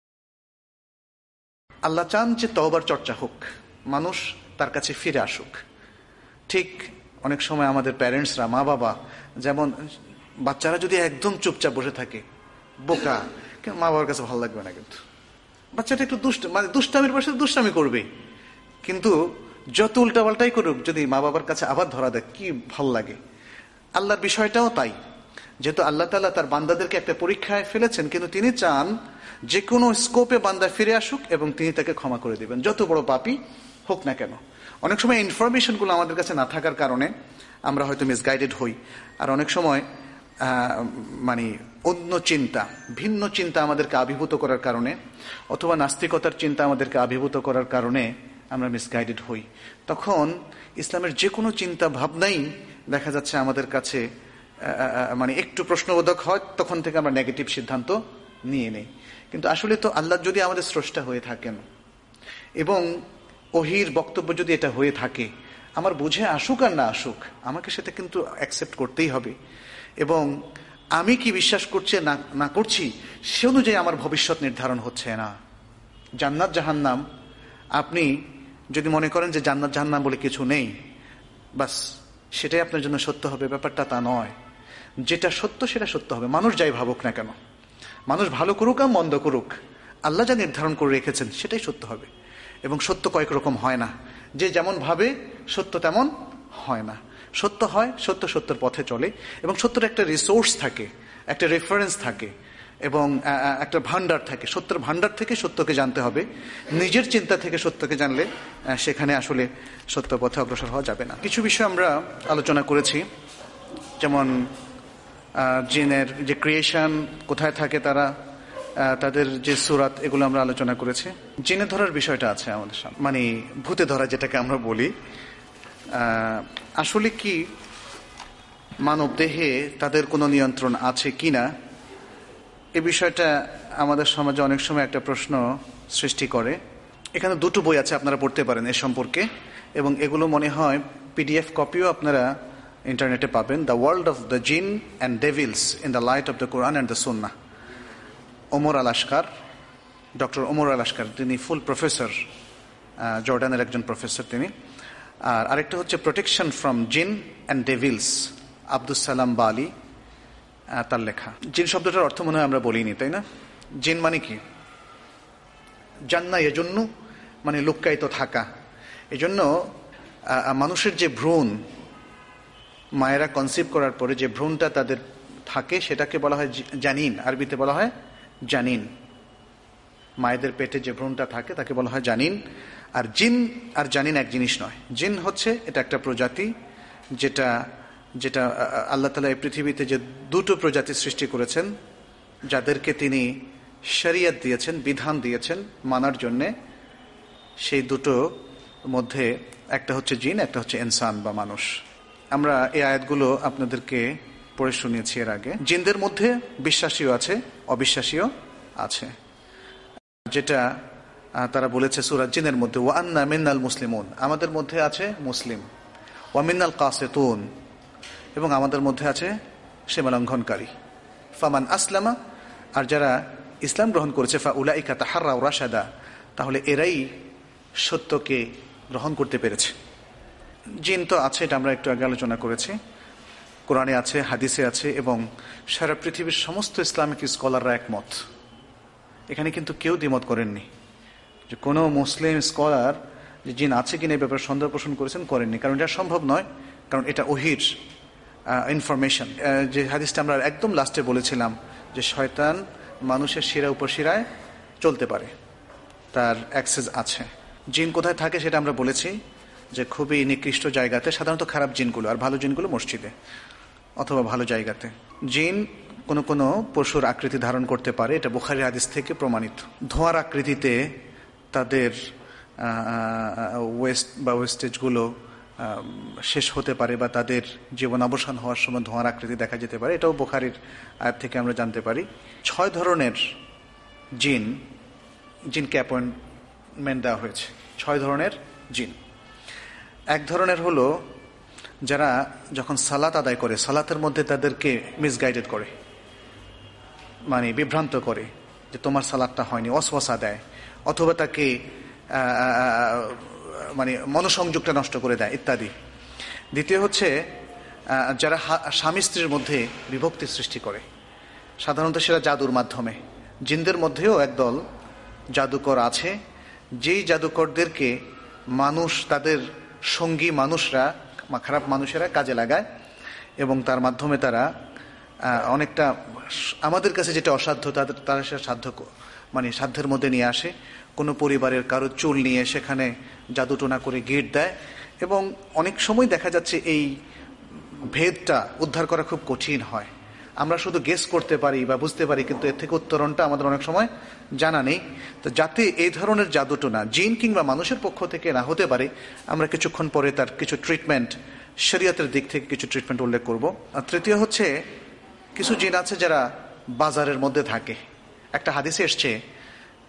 আল্লাহ চান যে তওবার চর্চা হোক, মানুষ তার কাছে ফিরে আসুক। ঠিক অনেক সময় আমাদের প্যারেন্টসরা, মা বাবা, যেমন বাচ্চারা যদি একদম চুপচাপ বসে থাকে, বোকা, মা বাবার কাছে ভালো লাগবে না। কিন্তু বাচ্চাটা একটু দুষ্ট, মানে দুষ্টামির বসে দুষ্টামি করবে, কিন্তু যত উল্টাপাল্টাই করুক, যদি মা বাবার কাছে আবার ধরা দেয় কি ভালো লাগে। আল্লাহর বিষয়টাও তাই, যেহেতু আল্লাহ তাআলা তার বান্দাদেরকে একটা পরীক্ষায় ফেলেছেন, কিন্তু তিনি চান যে কোনো স্কোপে বান্দা ফিরে আসুক এবং তিনি তাকে ক্ষমা করে দিবেন, যত বড় পাপী হোক না কেন। অনেক সময় ইনফরমেশনগুলো আমাদের কাছে না থাকার কারণে আমরা হয়তো মিসগাইডেড হই, আর অনেক সময় মানে অন্য চিন্তা, ভিন্ন চিন্তা আমাদেরকে আবির্ভূত করার কারণে, অথবা নাস্তিকতার চিন্তা আমাদেরকে আবির্ভূত করার কারণে আমরা মিসগাইডেড হই। তখন ইসলামের যে কোনো চিন্তা ভাবনাই দেখা যাচ্ছে আমাদের কাছে মানে একটু প্রশ্নবোধক হয়, তখন থেকে আমরা নেগেটিভ সিদ্ধান্ত নিয়ে নেই। কিন্তু আসলে তো আল্লাহ যদি আমাদের স্রষ্টা হয়ে থাকেন এবং ওহির বক্তব্য যদি এটা হয়ে থাকে, আমার বুঝে আসুক আর না আসুক, আমাকে সেটা কিন্তু অ্যাকসেপ্ট করতেই হবে। এবং আমি কি বিশ্বাস করছি না না করছি সে অনুযায়ী আমার ভবিষ্যৎ নির্ধারণ হচ্ছে না। জান্নাত জাহান্নাম, আপনি যদি মনে করেন যে জান্নাত জাহান্নাম বলে কিছু নেই, বাস সেটাই আপনার জন্য সত্য হবে, ব্যাপারটা তা নয়। যেটা সত্য সেটা সত্য হবে, মানুষ যাই ভাবুক না কেন, মানুষ ভালো করুক আর মন্দ করুক, আল্লাহ যা নির্ধারণ করে রেখেছেন সেটাই সত্য হবে। এবং সত্য কয়েক রকম হয় না, যে যেমন ভাবে সত্য তেমন হয় না। সত্য হয়, সত্য সত্যের পথে চলে, এবং সত্যের একটা রিসোর্স থাকে, একটা রেফারেন্স থাকে, এবং একটা ভান্ডার থাকে। সত্যের ভান্ডার থেকে সত্যকে জানতে হবে। নিজের চিন্তা থেকে সত্যকে জানলে সেখানে আসলে সত্য পথে অগ্রসর হওয়া যাবে না। কিছু বিষয় আমরা আলোচনা করেছি, যেমন জিনের যে ক্রিয়েশন, কোথায় থাকে তারা, তাদের যে সুরাত, এগুলো আমরা আলোচনা করেছি। জিনে ধরার বিষয়টা আছে আমাদের সামনে, মানে ভূতে ধরা যেটাকে আমরা বলি। আসলে কি মানব দেহে তাদের কোনো নিয়ন্ত্রণ আছে কিনা, এই বিষয়টা আমাদের সমাজে অনেক সময় একটা প্রশ্ন সৃষ্টি করে। এখানে দুটো বই আছে, আপনারা পড়তে পারেন এ সম্পর্কে, এবং এগুলো মনে হয় পিডিএফ কপিও আপনারা ইন্টারনেটে পাবেন। The world of the jinn and devils in the light of the Quran and the Sunnah, Omar al Ashkar, doctor Omar al Ashkar, তিনি ফুল প্রফেসর, জর্ডানের একজন প্রফেসর তিনি। আর আরেকটা হচ্ছে protection from jinn and devils, Abdus Salam Bali, তার লেখা। জিন শব্দটার অর্থ মনে হয় আমরা বলিনি, তাই না? জিন মানে কি? জান্না এজন্য মানে লুক্কায়িত থাকা। এজন্য মানুষের যে ভ্রূণ, মায়েরা কনসিভ করার পরে যে ভ্রূণটা তাদের থাকে সেটাকে বলা হয় জানিন, আরবিতে বলা হয় জানিন। মায়েদের পেটে যে ভ্রূণটা থাকে তাকে বলা হয় জানিন। আর জিন আর জানিন এক জিনিস নয়। জিন হচ্ছে এটা একটা প্রজাতি, যেটা যেটা আল্লাহ তাআলা এই পৃথিবীতে যে দুটো প্রজাতি সৃষ্টি করেছেন, যাদেরকে তিনি শরিয়ত দিয়েছেন, বিধান দিয়েছেন মানার জন্যে, সেই দুটো মধ্যে একটা হচ্ছে জিন, একটা হচ্ছে ইনসান বা মানুষ। আমরা এই আয়াতগুলো আপনাদেরকে পড়ে শুনিয়েছি এর আগে। জিনদের মধ্যে বিশ্বাসীও আছে, অবিশ্বাসীও আছে, যেটা তারা বলেছে সূরা জিনের মধ্যে, ওয়া আন্না মিন্নাল মুসলিমুন, আমাদের মধ্যে আছে মুসলিম, ওয়া মিন্নাল কাসিতুন, এবং আমাদের মধ্যে আছে সীমালঙ্ঘনকারী। ফামান আসলামা, আর যারা ইসলাম গ্রহণ করেছে, ফা উলাইকা তাহাররাউ রাশাদা, তাহলে এরাই সত্যকে গ্রহণ করতে পেরেছে। জিন তো আছে, এটা আমরা একটু আগে আলোচনা করেছি, কোরআনে আছে, হাদিসে আছে, এবং সারা পৃথিবীর সমস্ত ইসলামিক স্কলাররা একমত। এখানে কিন্তু কেউ দ্বিমত করেননি, যে কোনো মুসলিম স্কলার যে জিন আছে কিনা এই ব্যাপারে সন্দেহ পোষণ করেছেন, করেননি, কারণ এটা সম্ভব নয়, কারণ এটা ওহির ইনফরমেশন। যে হাদিসটা আমরা একদম লাস্টে বলেছিলাম, যে শয়তান মানুষের শিরা উপশিরায় চলতে পারে, তার অ্যাক্সেস আছে। জিন কোথায় থাকে সেটা আমরা বলেছি, যে খুবই নিকৃষ্ট জায়গাতে, সাধারণত খারাপ জিনগুলো, আর ভালো জিনগুলো মসজিদে অথবা ভালো জায়গাতে। জিন কোনো কোনো পশুর আকৃতি ধারণ করতে পারে, এটা বুখারী হাদিস থেকে প্রমাণিত। ধোঁয়ার আকৃতিতে তাদের ওয়েস্ট বা ওয়েস্টেজগুলো শেষ হতে পারে, বা তাদের জীবন অবসান হওয়ার সময় ধোঁয়ার আকৃতি দেখা যেতে পারে, এটাও বুখারীর আয়াত থেকে আমরা জানতে পারি। ছয় ধরনের জিন জিনকে অ্যাপয়েন্টমেন্ট দেওয়া হয়েছে, ছয় ধরনের জিন। এক ধরনের হলো যারা যখন সালাত আদায় করে, সালাতের মধ্যে তাদেরকে মিসগাইডেড করে, মানে বিভ্রান্ত করে, যে তোমার সালাতটা হয়নি, ওয়াসওয়াসা দেয়, অথবা তাকে মানে মনোসংযোগটা নষ্ট করে দেয় ইত্যাদি। দ্বিতীয় হচ্ছে যারা স্বামী স্ত্রীর মধ্যে বিভক্তি সৃষ্টি করে, সাধারণত সেটা জাদুর মাধ্যমে। জিনদের মধ্যেও একদল জাদুকর আছে, যেই জাদুকরদেরকে মানুষ, তাদের সঙ্গী মানুষরা, খারাপ মানুষেরা কাজে লাগায়, এবং তার মাধ্যমে তারা অনেকটা আমাদের কাছে যেটা অসাধ্য তাদের তারা সেটা সাধ্য, মানে সাধ্যের মধ্যে নিয়ে আসে। কোনো পরিবারের কারো চুল নিয়ে সেখানে জাদুটোনা করে গিট দেয়, এবং অনেক সময় দেখা যাচ্ছে এই ভেদটা উদ্ধার করা খুব কঠিন হয়। আমরা শুধু গেস করতে পারি বা বুঝতে পারি, কিন্তু এর থেকে উত্তরণটা আমাদের অনেক সময় জানা নেই। তো যাতে এই ধরনের জাদুটোনা জিন কিংবা মানুষের পক্ষ থেকে না হতে পারে, আমরা কিছুক্ষণ পরে তার কিছু ট্রিটমেন্ট, শরীয়তের দিক থেকে কিছু ট্রিটমেন্ট উল্লেখ করব। আর তৃতীয় হচ্ছে কিছু জিন আছে যারা বাজারের মধ্যে থাকে। একটা হাদিসে এসছে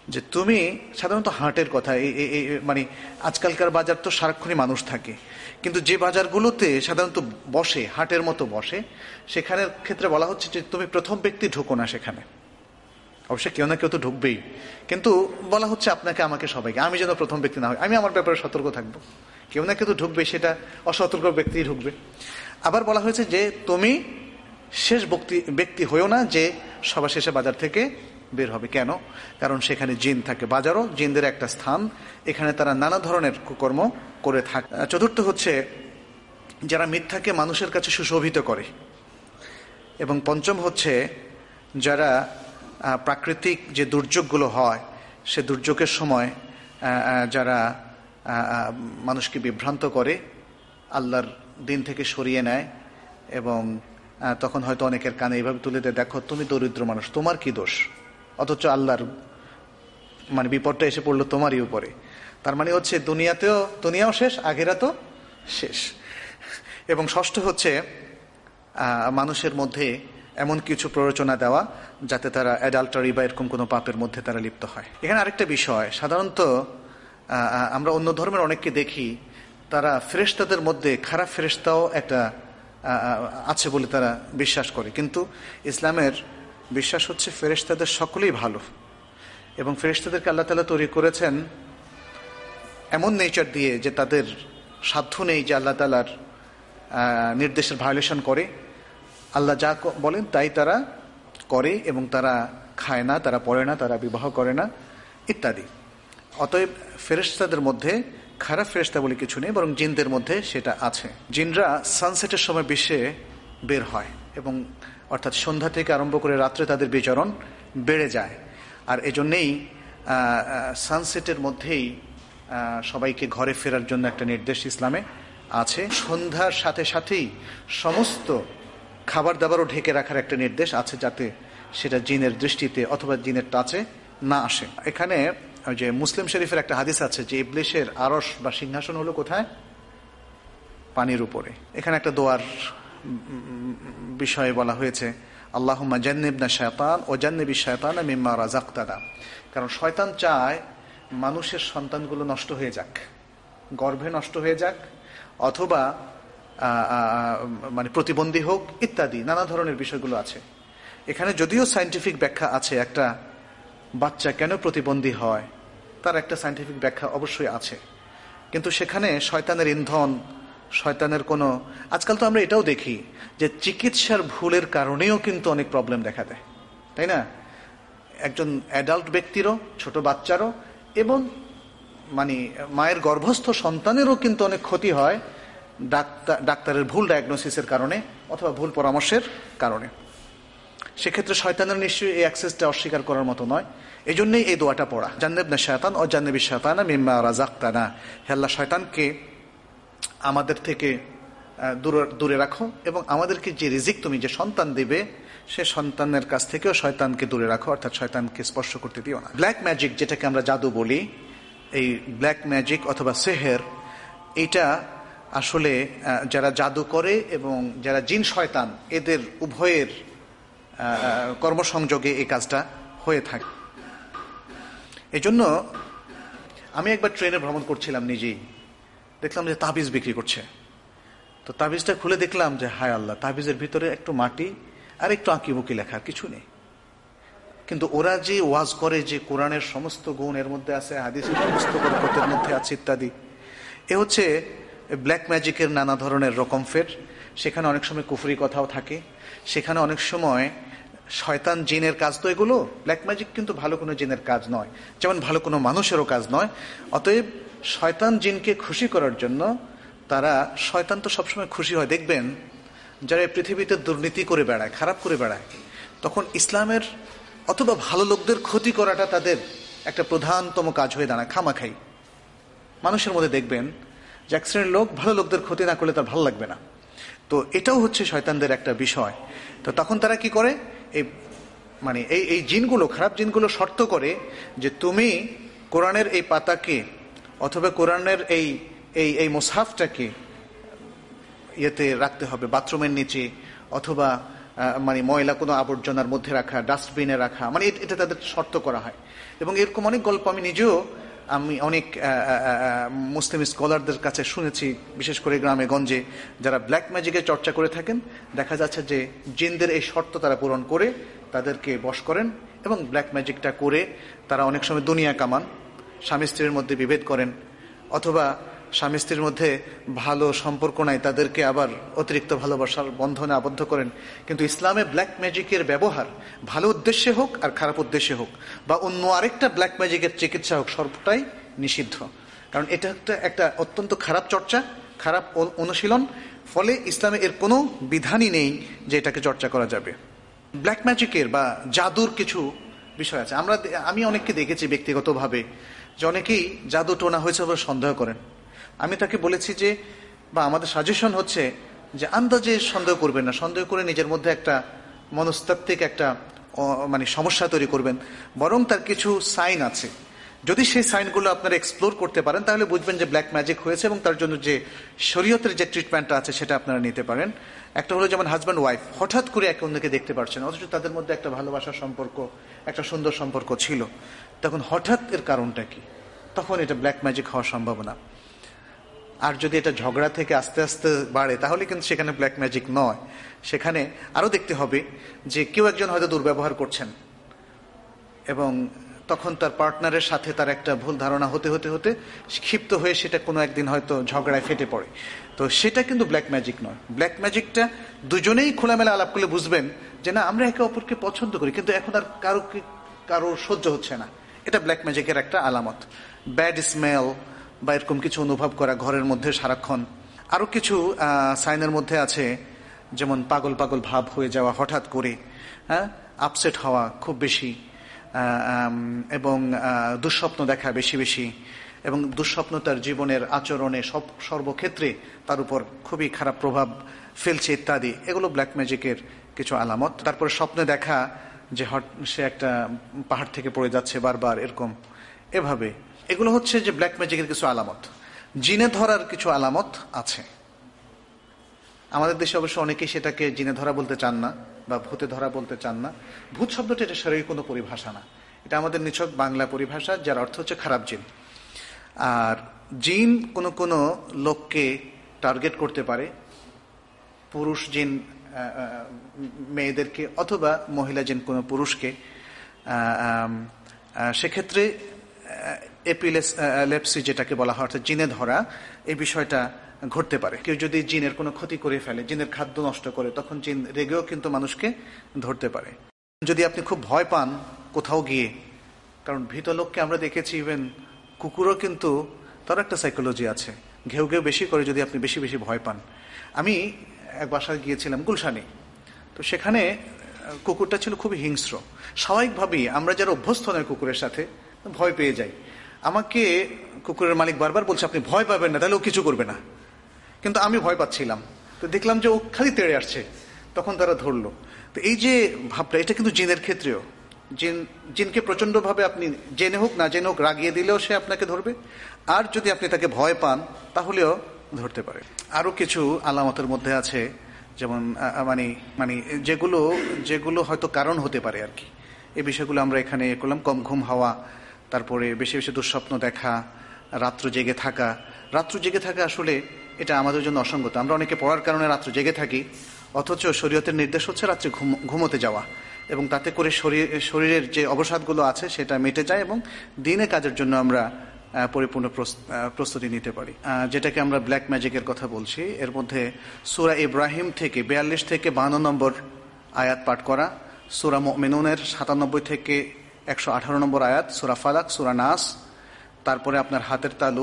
যে তুমি সাধারণত হাটের কথা, মানে আজকালকার বাজার তো সারাক্ষণই মানুষ থাকে, কিন্তু যে বাজারগুলোতে সাধারণত বসে, হাটের মতো বসে, সেখানের ক্ষেত্রে বলা হচ্ছে যে তুমি প্রথম ব্যক্তি ঢুকো না সেখানে। অবশ্যই কেউ না কেউ তো ঢুকবেই, কিন্তু বলা হচ্ছে আপনাকে, আমাকে, সবাইকে, আমি যেন প্রথম ব্যক্তি না হয়, আমি আমার ব্যাপারে সতর্ক থাকবো। কেউ না কেউ তো ঢুকবে, সেটা অসতর্ক ব্যক্তি ঢুকবে। আবার বলা হয়েছে যে তুমি শেষ ব্যক্তি ব্যক্তি হয়েও না যে সবার শেষে বাজার থেকে বের হবে। কেন? কারণ সেখানে জিন থাকে। বাজারও জিনদের একটা স্থান, এখানে তারা নানা ধরনের কুকর্ম করে থাকে। চতুর্থ হচ্ছে যারা মিথ্যাকে মানুষের কাছে সুশোভিত করে, এবং পঞ্চম হচ্ছে যারা প্রাকৃতিক যে দুর্যোগগুলো হয় সে দুর্যোগের সময় যারা মানুষকে বিভ্রান্ত করে, আল্লাহর দিন থেকে সরিয়ে নেয়, এবং তখন হয়তো অনেকের কানে এইভাবে তুলে দেয়, দেখো তুমি দরিদ্র মানুষ, তোমার কি দোষ, অথচ আল্লাহর মানে বিপদটা এসে পড়লো তোমারই উপরে। তার মানে হচ্ছে দুনিয়াতেও দুনিয়াও শেষ, আখিরাতও শেষ। এবং ষষ্ঠ হচ্ছে মানুষের মধ্যে এমন কিছু প্ররোচনা দেওয়া যাতে তারা অ্যাডাল্টারি বা এরকম কোনো পাপের মধ্যে তারা লিপ্ত হয়। এখানে আরেকটা বিষয়, সাধারণত আমরা অন্য ধর্মের অনেককে দেখি তারা ফেরেশতাদের মধ্যে খারাপ ফেরেশতাও একটা আছে বলে তারা বিশ্বাস করে, কিন্তু ইসলামের বিশ্বাস হচ্ছে ফেরেশতাদের সকলেই ভালো, এবং ফেরেশতাদেরকে আল্লাহ তাআলা তৈরি করেছেন এমন নেচার দিয়ে যে তাদের সাধ্য নেই যে আল্লাহ তাআলার নির্দেশের ভায়োলেশন করে। আল্লাহ যা বলেন তাই তারা করে, এবং তারা খায় না, তারা পড়ে না, তারা বিবাহ করে না ইত্যাদি। অতএব ফেরেশতাদের মধ্যে খারাপ ফেরেশতা বলে কিছু নেই, বরং জিনদের মধ্যে সেটা আছে। জিনরা সানসেটের সময় বিশ্বে বের হয়, এবং অর্থাৎ সন্ধ্যা থেকে আরম্ভ করে রাত্রে তাদের বিচরণ বেড়ে যায়। আর এজন্যেই সানসেটের মধ্যেই সবাইকে ঘরে ফেরার জন্য একটা নির্দেশ ইসলামে আছে। সন্ধ্যার সাথে সাথেই সমস্ত খাবার দাবারও ঢেকে রাখার একটা নির্দেশ আছে, যাতে সেটা জিনের দৃষ্টিতে অথবা জিনের টাচে না আসে। এখানে যে মুসলিম শরীফের একটা হাদিস আছে যে ইবলিসের আরশ বা সিংহাসন হলো কোথায়? পানির উপরে। এখানে একটা দোয়ার বিষয়ে বলা হয়েছে, আল্লাহুম্মা জান্নিবনা শায়তান ও জান্নিবি শায়তান মিম্মা রাযাকতানা। কারণ শয়তান চায় মানুষের সন্তানগুলো নষ্ট হয়ে যাক, গর্ভে নষ্ট হয়ে যাক, অথবা মানে প্রতিবন্ধী হোক ইত্যাদি নানা ধরনের বিষয়গুলো আছে। এখানে যদিও সায়েন্টিফিক ব্যাখ্যা আছে, একটা বাচ্চা কেন প্রতিবন্ধী হয় তার একটা সায়েন্টিফিক ব্যাখ্যা অবশ্যই আছে, কিন্তু সেখানে শয়তানের ইন্ধন, শয়তানের কোনো, আজকাল তো আমরা এটাও দেখি যে চিকিৎসার ভুলের কারণেও কিন্তু অনেক প্রবলেম দেখা দেয়, তাই না? একজন অ্যাডাল্ট ব্যক্তিরও, ছোট বাচ্চারও, এবং মানে মায়ের গর্ভস্থ সন্তানেরও কিন্তু অনেক ক্ষতি হয় ডাক্তার ডাক্তারের ভুল ডায়াগনোসিসের কারণে অথবা ভুল পরামর্শের কারণে। সেক্ষেত্রে শয়তানের নিশ্চয়ই এই অ্যাক্সেসটা অস্বীকার করার মতো নয়। এই জন্যই এই দোয়াটা পড়া, জান্নিবনা শায়তান ও জান্নিবি শায়তানা মিম্মা রাযাকতানা। হে আল্লাহ, শয়তানকে আমাদের থেকে দূরে দূরে রাখো, এবং আমাদেরকে যে রিজিক তুমি যে সন্তান দিবে সে সন্তানের কাছ থেকেও শয়তানকে দূরে রাখো, অর্থাৎ শয়তানকে স্পর্শ করতে দিও না। ব্ল্যাক ম্যাজিক, যেটাকে আমরা জাদু বলি, এই ব্ল্যাক ম্যাজিক অথবা সেহের, এটা আসলে যারা জাদু করে এবং যারা জিন শয়তান এদের উভয়ের কর্মসংযোগে এই কাজটা হয়ে থাকে। এই জন্য আমি একবার ট্রেনে ভ্রমণ করছিলাম, নিজেই দেখলাম যে তাবিজ বিক্রি করছে। তো তাবিজটা খুলে দেখলাম যে হায় আল্লাহ, তাবিজের ভিতরে একটু মাটি আর একটু আঁকিবুকি লেখা, কিছু নেই। কিন্তু ওরা যে ওয়াজ করে যে কোরআনের সমস্ত গুণ এর মধ্যে আছে, হাদিসের সমস্ত বরকতের মধ্যে আছে ইত্যাদি, এ হচ্ছে ব্ল্যাক ম্যাজিকের নানা ধরনের রকম ফের। সেখানে অনেক সময় কুফরি কথাও থাকে, সেখানে অনেক সময় শয়তান জিনের কাজ তো এগুলো। ব্ল্যাক ম্যাজিক কিন্তু ভালো কোনো জিনের কাজ নয়, যেমন ভালো কোনো মানুষেরও কাজ নয়। অতএব শয়তান জিনকে খুশি করার জন্য তারা, শয়তান তো সবসময় খুশি হয়, দেখবেন যারা এই পৃথিবীতে দুর্নীতি করে বেড়ায়, খারাপ করে বেড়ায়, তখন ইসলামের অথবা ভালো লোকদের ক্ষতি করাটা তাদের একটা প্রধানতম কাজ হয়ে দাঁড়ায়। খামাখাই মানুষের মধ্যে দেখবেন যে এক শ্রেণীর লোক ভালো লোকদের ক্ষতি না করলে তার ভালো লাগবে না। তো এটাও হচ্ছে শয়তানদের একটা বিষয়। তো তখন তারা কি করে, এই মানে এই এই জিনগুলো, খারাপ জিনগুলো শর্ত করে যে তুমি কোরআনের এই পাতাকে অথবা কোরআনের এই এই এই মুসহাফটাকে ইয়েতে রাখতে হবে, বাথরুমের নিচে অথবা মানে ময়লা কোনো আবর্জনার মধ্যে রাখা, ডাস্টবিনে রাখা, মানে এটা তাদের শর্ত করা হয়। এবং এরকম অনেক গল্প আমি নিজেও আমি অনেক মুসলিম স্কলারদের কাছে শুনেছি, বিশেষ করে গ্রামে গঞ্জে যারা ব্ল্যাক ম্যাজিকের চর্চা করে থাকেন। দেখা যাচ্ছে যে জিনদের এই শর্ত তারা পূরণ করে তাদেরকে বশ করেন এবং ব্ল্যাক ম্যাজিকটা করে তারা অনেক সময় দুনিয়া কামান, স্বামী স্ত্রীর মধ্যে বিভেদ করেন, অথবা স্বামী স্ত্রীর মধ্যে ভালো সম্পর্ক নাই, তাদেরকে আবার অতিরিক্ত ভালোবাসার বন্ধনে আবদ্ধ করেন। কিন্তু ইসলামে ব্ল্যাক ম্যাজিকের ব্যবহার ভালো উদ্দেশ্যে হোক আর খারাপ উদ্দেশ্যে হোক, বা অন্য আরেকটা ব্ল্যাক ম্যাজিকের চিকিৎসা হোক, সবটাই নিষিদ্ধ। কারণ এটা একটা একটা অত্যন্ত খারাপ চর্চা, খারাপ অনুশীলন। ফলে ইসলামে এর কোনো বিধানই নেই যে এটাকে চর্চা করা যাবে। ব্ল্যাক ম্যাজিকের বা জাদুর কিছু বিষয় আছে। আমরা আমি অনেককে দেখেছি ব্যক্তিগতভাবে যে অনেকেই জাদু টোনা হয়েছে বলে সন্দেহ করেন। আমি তাকে বলেছি যে, বা আমাদের সাজেশন হচ্ছে যে আন্দাজে সন্দেহ করবেন না, সন্দেহ করে নিজের মধ্যে একটা মনস্তাত্ত্বিক একটা মানে সমস্যা তৈরি করবেন। বরং তার কিছু সাইন আছে, যদি সেই সাইনগুলো আপনারা এক্সপ্লোর করতে পারেন তাহলে বুঝবেন যে ব্ল্যাক ম্যাজিক হয়েছে, এবং তার জন্য যে শরীয়তের যে ট্রিটমেন্টটা আছে সেটা আপনারা নিতে পারেন। একটা হলো যেমন হাজব্যান্ড ওয়াইফ হঠাৎ করে একে অন্যকে দেখতে পারছেন, অথচ তাদের মধ্যে একটা ভালোবাসার সম্পর্ক, একটা সুন্দর সম্পর্ক ছিল, তখন হঠাৎ এর কারণটা কি? তখন এটা ব্ল্যাক ম্যাজিক হওয়ার সম্ভাবনা। আর যদি এটা ঝগড়া থেকে আস্তে আস্তে বাড়ে তাহলে কিন্তু সেখানে ব্ল্যাক ম্যাজিক নয়। সেখানে আরো দেখতে হবে যে কেউ একজন হয়তো দুর্ব্যবহার করছেন এবং তখন তার পার্টনারের সাথে তার একটা ভুল ধারণা হতে হতে হতে ক্ষিপ্ত হয়ে সেটা কোনো একদিন হয়তো ঝগড়ায় ফেটে পড়ে। তো সেটা কিন্তু ব্ল্যাক ম্যাজিক নয়। ব্ল্যাক ম্যাজিকটা দুজনেই খোলামেলা আলাপ করলে বুঝবেন যে না, আমরা একে অপরকে পছন্দ করি, কিন্তু এখন আর কারো কারো সহ্য হচ্ছে না। এটা ব্ল্যাক ম্যাজিকের একটা আলামত। ব্যাড স্মেল বা এরকম কিছু অনুভব করা ঘরের মধ্যে সারাক্ষণ। আরো কিছু সাইনের মধ্যে আছে, যেমন পাগল পাগল ভাব হয়ে যাওয়া হঠাৎ করে, হ্যাঁ, আপসেট হওয়া খুব বেশি, এবং দুঃস্বপ্ন দেখা বেশি বেশি, এবং দুঃস্বপ্ন তার জীবনের আচরণে সব সর্বক্ষেত্রে তার উপর খুবই খারাপ প্রভাব ফেলছে ইত্যাদি। এগুলো ব্ল্যাক ম্যাজিকের কিছু আলামত। তারপরে স্বপ্নে দেখা যে সে একটা পাহাড় থেকে পড়ে যাচ্ছে বারবার, এরকম এভাবে। এগুলো হচ্ছে যে ব্ল্যাক ম্যাজিকের কিছু আলামত। জিনে ধরার কিছু আলামত আছে। আমাদের দেশে অবশ্য অনেকেই সেটাকে জিনে ধরা বলতে চান না বা ভূতে ধরা বলতে চান না। ভূত শব্দটা এটা শারীরিক কোনো পরিভাষা না, এটা আমাদের নিছক বাংলা পরিভাষা, যার অর্থ হচ্ছে খারাপ জিন। আর জিন কোনো কোনো লোককে টার্গেট করতে পারে, পুরুষ জিন মেয়েদেরকে, অথবা মহিলা জিন কোনো পুরুষকে। সেক্ষেত্রে এপিলেপসি যেটাকে বলা হয়, অর্থাৎ জিনে ধরা, এই বিষয়টা ঘটতে পারে। কেউ যদি জিনের কোনো ক্ষতি করে ফেলে, জিনের খাদ্য নষ্ট করে, তখন জিন রেগেও কিন্তু মানুষকে ধরতে পারে। যদি আপনি খুব ভয় পান কোথাও গিয়ে, কারণ ভীত লোককে আমরা দেখেছি, ইভেন কুকুরও কিন্তু তার একটা সাইকোলজি আছে, ঘেউ ঘেউ বেশি করে যদি আপনি বেশি বেশি ভয় পান। আমি এক বাসায় গিয়েছিলাম গুলশানে, তো সেখানে কুকুরটা ছিল খুবই হিংস্র। স্বাভাবিকভাবেই আমরা যারা অভ্যস্ত নয় কুকুরের সাথে, ভয় পেয়ে যাই। আমাকে কুকুরের মালিক বারবার বলছে আপনি ভয় পাবেন না, তাহলে ও কিছু করবে না। কিন্তু আমি ভয় পাচ্ছিলাম, তো দেখলাম যে ও খালি তেড়ে আসছে, তখন তারা ধরলো। তো এই যে ভাবটা, এটা কিন্তু জিনের ক্ষেত্রেও। জিন জিনকে প্রচন্ড ভাবে আপনি জেনে হোক না জেনে হোক রাগিয়ে দিলেও সে আপনাকে ধরবে, আর যদি আপনি তাকে ভয় পান তাহলেও ধরতে পারে। আরো কিছু আলামতের মধ্যে আছে, যেমন মানে মানে যেগুলো যেগুলো হয়তো কারণ হতে পারে আর কি। এই বিষয়গুলো আমরা এখানে করলাম। কম ঘুম হওয়া, তারপরে বেশি বেশি দুঃস্বপ্ন দেখা, রাত্র জেগে থাকা। রাত্র জেগে থাকা আসলে এটা আমাদের জন্য অসঙ্গত। আমরা অনেকে পড়ার কারণে রাত্র জেগে থাকি, অথচ শরীয়তের নির্দেশ হচ্ছে রাত্রে ঘুমোতে যাওয়া, এবং তাতে করে শরীর শরীরের যে অবসাদগুলো আছে সেটা মিটে যায়, এবং দিনে কাজের জন্য আমরা পরিপূর্ণ প্রস্তুতি নিতে পারি। যেটাকে আমরা ব্ল্যাক ম্যাজিকের কথা বলছি, এর মধ্যে সূরা ইব্রাহিম থেকে বিয়াল্লিশ থেকে বান্ন নম্বর আয়াত পাঠ করা, সূরা মুমিনুনের সাতানব্বই থেকে একশো আঠারো নম্বর আয়াত, সূরা ফালাক, সূরা নাস। তারপরে আপনার হাতের তালু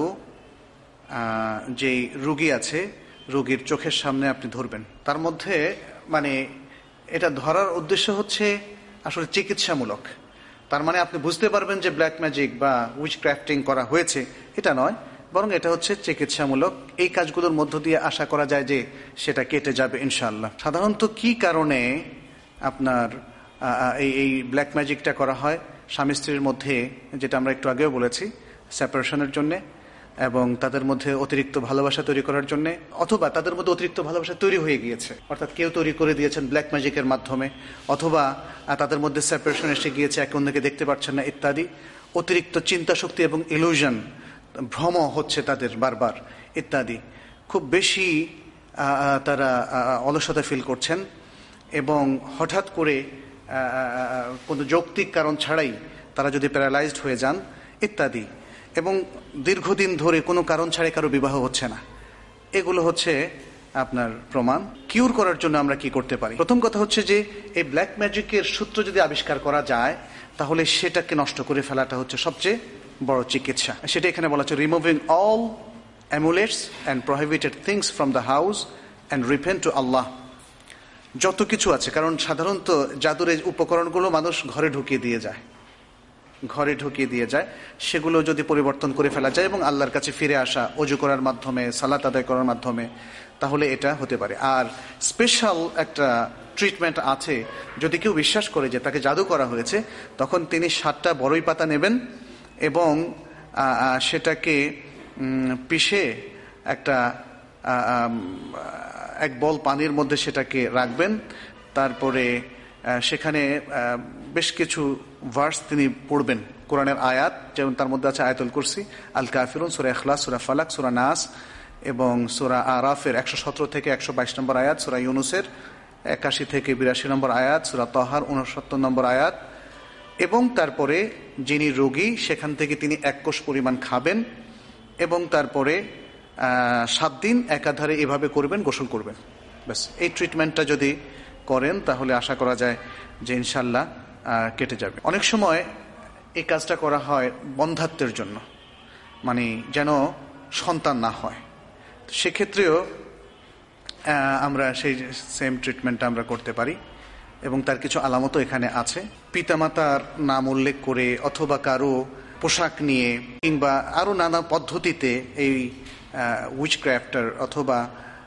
যে রুগী আছে, রোগীর চোখের সামনে আপনি ধরবেন। তার মধ্যে মানে এটা ধরার উদ্দেশ্য হচ্ছে আসলে চিকিৎসামূলক। তার মানে আপনি বুঝতে পারবেন যে ব্ল্যাক ম্যাজিক বা উইচ ক্রাফটিং করা হয়েছে, এটা নয়, বরং এটা হচ্ছে চিকিৎসামূলক। এই কাজগুলোর মধ্য দিয়ে আশা করা যায় যে সেটা কেটে যাবে ইনশাআল্লাহ। সাধারণত কি কারণে আপনার এই এই ব্ল্যাক ম্যাজিকটা করা হয়? স্বামী স্ত্রীর মধ্যে, যেটা আমরা একটু আগেও বলেছি, সেপারেশনের জন্য। এবং তাদের মধ্যে অতিরিক্ত ভালোবাসা তৈরি করার জন্য, অথবা তাদের মধ্যে অতিরিক্ত ভালোবাসা তৈরি হয়ে গিয়েছে, অর্থাৎ কেউ তৈরি করে দিয়েছেন ব্ল্যাক ম্যাজিকের মাধ্যমে, অথবা তাদের মধ্যে সেপারেশন এসে গিয়েছে, একে অন্যকে দেখতে পাচ্ছেন না ইত্যাদি। অতিরিক্ত চিন্তা শক্তি এবং ইলুশন, ভ্রম হচ্ছে তাদের বারবার ইত্যাদি। খুব বেশি তারা অলসতা ফিল করছেন এবং হঠাৎ করে কোনো যৌক্তিক কারণ ছাড়াই তারা যদি প্যারালাইজড হয়ে যান ইত্যাদি, এবং দীর্ঘদিন ধরে কোনো কারণ ছাড়াই কারো বিবাহ হচ্ছে না, এগুলো হচ্ছে আপনার প্রমাণ। কিউর করার জন্য আমরা কি করতে পারি? প্রথম কথা হচ্ছে যে এই ব্ল্যাক ম্যাজিকের সূত্র যদি আবিষ্কার করা যায় তাহলে সেটাকে নষ্ট করে ফেলাটা হচ্ছে সবচেয়ে বড় চিকিৎসা। সেটা এখানে বলা হচ্ছে removing all amulets and prohibited things from the house and repent to Allah. যত কিছু আছে, কারণ সাধারণত জাদুর এই উপকরণগুলো মানুষ ঘরে ঢুকিয়ে দিয়ে যায়, ঘরে ঢুকিয়ে দিয়ে যায় সেগুলো যদি পরিবর্তন করে ফেলা যায় এবং আল্লাহর কাছে ফিরে আসা, ওযু করার মাধ্যমে, সালাত আদায় করার মাধ্যমে, তাহলে এটা হতে পারে। আর স্পেশাল একটা ট্রিটমেন্ট আছে, যদি কেউ বিশ্বাস করে যে তাকে জাদু করা হয়েছে, তখন তিনি সাতটা বড়ই পাতা নেবেন এবং সেটাকে পিষে একটা এক বল পানির মধ্যে সেটাকে রাখবেন। তারপরে সেখানে বেশ কিছু ভার্স তিনি পড়বেন, কোরআনের আয়াত, যেমন তার মধ্যে আছে আয়াতুল কুরসি, আল কাফিরুন, সূরা ইখলাস, সূরা ফালাক, সূরা নাস এবং সূরা আরাফের একশো সতেরো থেকে একশো বাইশ নম্বর আয়াত, সূরা ইউনুসের একাশি থেকে বিরাশি নম্বর আয়াত, সূরা তাহার উনসত্তর নম্বর আয়াত। এবং তারপরে যিনি রোগী সেখান থেকে তিনি এক কোষ পরিমাণ খাবেন এবং তারপরে সাত দিন একাধারে এভাবে করবেন, গোসল করবেন। ব্যাস, এই ট্রিটমেন্টটা যদি করেন তাহলে আশা করা যায় যে ইনশাল্লাহ কেটে যাবে। অনেক সময় এই কাজটা করা হয় বন্ধ্যাত্বের জন্য, মানে যেন সন্তান না হয়, সেক্ষেত্রেও আমরা সেই সেম ট্রিটমেন্টটা আমরা করতে পারি এবং তার কিছু আলামতও এখানে আছে। পিতামাতার নাম উল্লেখ করে অথবা কারো পোশাক নিয়ে কিংবা আরো নানা পদ্ধতিতে এই উইচক্রাফটার অথবা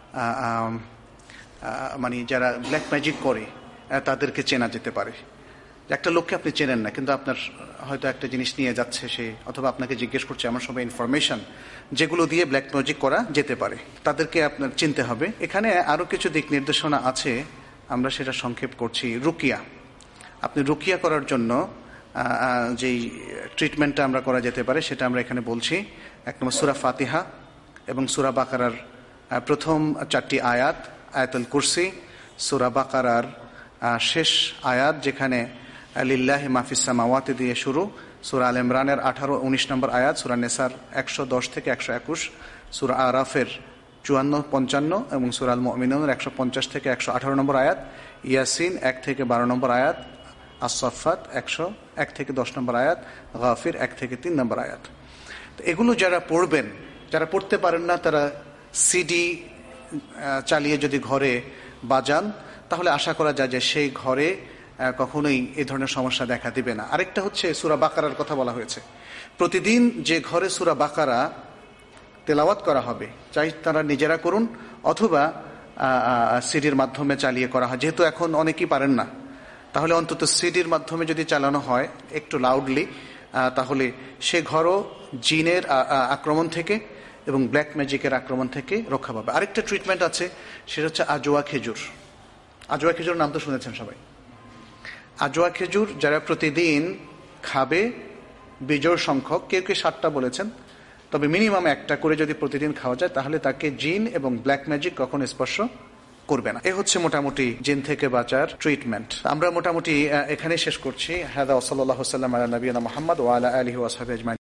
মানে যারা ব্ল্যাক ম্যাজিক করে তাদেরকে চেনা যেতে পারে। একটা লোককে আপনি চেনেন না, কিন্তু আপনার হয়তো একটা জিনিস নিয়ে যাচ্ছে সে, অথবা আপনাকে জিজ্ঞেস করছে, আমার সবাই ইনফরমেশন যেগুলো দিয়ে ব্ল্যাক ম্যাজিক করা যেতে পারে, তাদেরকে আপনার চিনতে হবে। এখানে আরো কিছু দিক নির্দেশনা আছে, আমরা সেটা সংক্ষেপ করছি। রুকিয়া, আপনি রুকিয়া করার জন্য যেই ট্রিটমেন্টটা আমরা করা যেতে পারে সেটা আমরা এখানে বলছি। এক নম্বর সূরা ফাতিহা এবং সূরা বাকারার প্রথম চারটি আয়াত, আয়াতুল কুরসি, সূরা বাকারার শেষ আয়াত যেখানে লিল্লাহি মা ফিস সামাওয়াতি দিয়ে শুরু, সূরা আল ইমরানের আঠারো উনিশ নম্বর আয়াত, সূরা নেসার একশো দশ থেকে একশো একুশ, সূরা আরাফের চুয়ান্ন পঞ্চান্ন এবং সূরা আল মুমিনুনের একশো পঞ্চাশ থেকে একশো আঠারো নম্বর আয়াত, ইয়াসিন এক থেকে বারো নম্বর আয়াত, আস-সাফফাত একশো এক থেকে দশ নম্বর আয়াত, গাফির এক থেকে তিন নম্বর আয়াত। তো এগুলো যারা পড়বেন, যারা পড়তে পারেন না, তারা সিডি চালিয়ে যদি ঘরে বাজান তাহলে আশা করা যায় যে সেই ঘরে কখনোই এই ধরনের সমস্যা দেখা দিবে না। আরেকটা হচ্ছে সূরা বাকারার কথা বলা হয়েছে। প্রতিদিন যে ঘরে সূরা বাকারা তেলাওয়াত করা হবে, চাই তারা নিজেরা করুন অথবা সিডির মাধ্যমে চালিয়ে করা হয়, যেহেতু এখন অনেকেই পারেন না, তাহলে অন্তত সিডির মাধ্যমে যদি চালানো হয় একটু লাউডলি, তাহলে সে ঘরও জিনের আক্রমণ থেকে এবং ব্ল্যাক ম্যাজিকের আক্রমণ থেকে রক্ষা পাবে। আরেকটা ট্রিটমেন্ট আছে, সেটা হচ্ছে আজোয়া খেজুর। আজোয়া খেজুর নাম তো শুনেছেন সবাই। আজোয়া খেজুর যারা প্রতিদিন খাবে, বিজোড় সংখ্যক, কেউ কেউ সাতটা বলেছেন, তবে মিনিমাম একটা করে যদি প্রতিদিন খাওয়া যায় তাহলে তাকে জিন এবং ব্ল্যাক ম্যাজিক কখনো স্পর্শ করবে না। এ হচ্ছে মোটামুটি জিন থেকে বাঁচার ট্রিটমেন্ট। আমরা মোটামুটি এখানে শেষ করছি। হাদা ওয়া সাল্লাল্লাহু আলা নবিয়িনা মুহাম্মদ ওয়া আলা আলিহি ওয়া সাহবিহি আজমাইন।